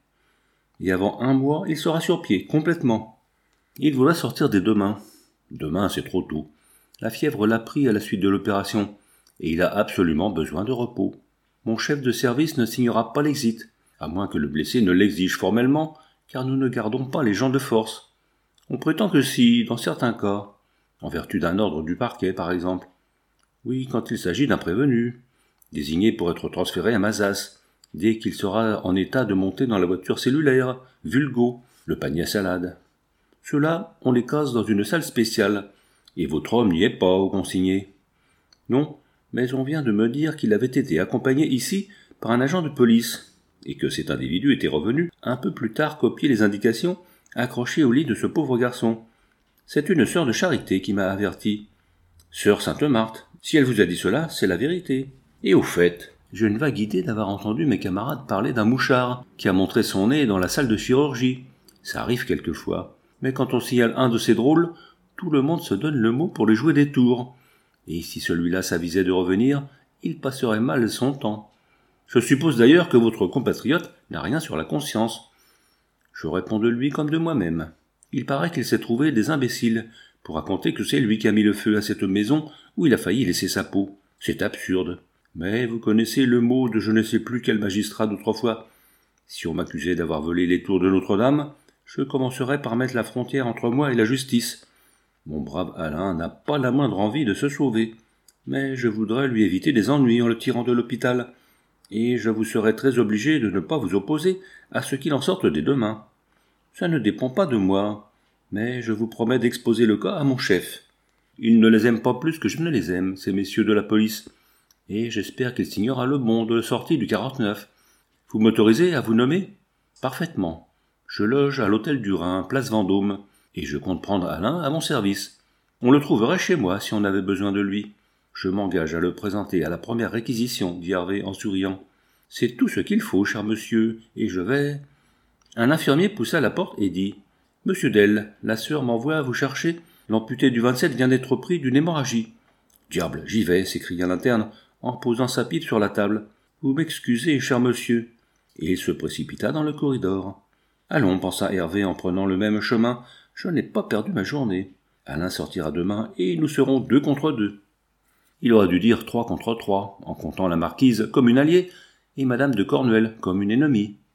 Et avant un mois, il sera sur pied, complètement. Il voudra sortir dès demain. Demain, c'est trop tôt. La fièvre l'a pris à la suite de l'opération, et il a absolument besoin de repos. Mon chef de service ne signera pas l'exit, à moins que le blessé ne l'exige formellement, car nous ne gardons pas les gens de force. On prétend que si, dans certains cas, en vertu d'un ordre du parquet, par exemple. Oui, quand il s'agit d'un prévenu, désigné pour être transféré à Mazas, dès qu'il sera en état de monter dans la voiture cellulaire, vulgo, le panier à salade. Ceux-là, on les case dans une salle spéciale, et votre homme n'y est pas au consigné. Non, mais on vient de me dire qu'il avait été accompagné ici par un agent de police, et que cet individu était revenu un peu plus tard copier les indications accrochées au lit de ce pauvre garçon. C'est une sœur de charité qui m'a averti. Sœur Sainte-Marthe, si elle vous a dit cela, c'est la vérité. Et au fait, j'ai une vague idée d'avoir entendu mes camarades parler d'un mouchard qui a montré son nez dans la salle de chirurgie. Ça arrive quelquefois. Mais quand on signale un de ces drôles, tout le monde se donne le mot pour lui jouer des tours. Et si celui-là s'avisait de revenir, il passerait mal son temps. Je suppose d'ailleurs que votre compatriote n'a rien sur la conscience. Je réponds de lui comme de moi-même. Il paraît qu'il s'est trouvé des imbéciles pour raconter que c'est lui qui a mis le feu à cette maison où il a failli laisser sa peau. C'est absurde. Mais vous connaissez le mot de je ne sais plus quel magistrat d'autrefois. Si on m'accusait d'avoir volé les tours de Notre-Dame, je commencerais par mettre la frontière entre moi et la justice. Mon brave Alain n'a pas la moindre envie de se sauver, mais je voudrais lui éviter des ennuis en le tirant de l'hôpital, et je vous serais très obligé de ne pas vous opposer à ce qu'il en sorte dès demain. Ça ne dépend pas de moi, mais je vous promets d'exposer le cas à mon chef. Il ne les aime pas plus que je ne les aime, ces messieurs de la police, et j'espère qu'il signera le bon de sortie du quarante-neuf. Vous m'autorisez à vous nommer ? Parfaitement. Je loge à l'hôtel du Rhin, place Vendôme, et je compte prendre Alain à mon service. On le trouverait chez moi si on avait besoin de lui. Je m'engage à le présenter à la première réquisition, dit Hervé en souriant. C'est tout ce qu'il faut, cher monsieur, et je vais... Un infirmier poussa la porte et dit « Monsieur Dell, la sœur m'envoie vous chercher. L'amputé du vingt-sept vient d'être pris d'une hémorragie. »« Diable, j'y vais » s'écria l'interne, en posant sa pipe sur la table. « Vous m'excusez, cher monsieur. » Et il se précipita dans le corridor. « Allons, pensa Hervé en prenant le même chemin, je n'ai pas perdu ma journée. Alain sortira demain et nous serons deux contre deux. » Il aurait dû dire trois contre trois, en comptant la marquise comme une alliée et madame de Cornuel comme une ennemie.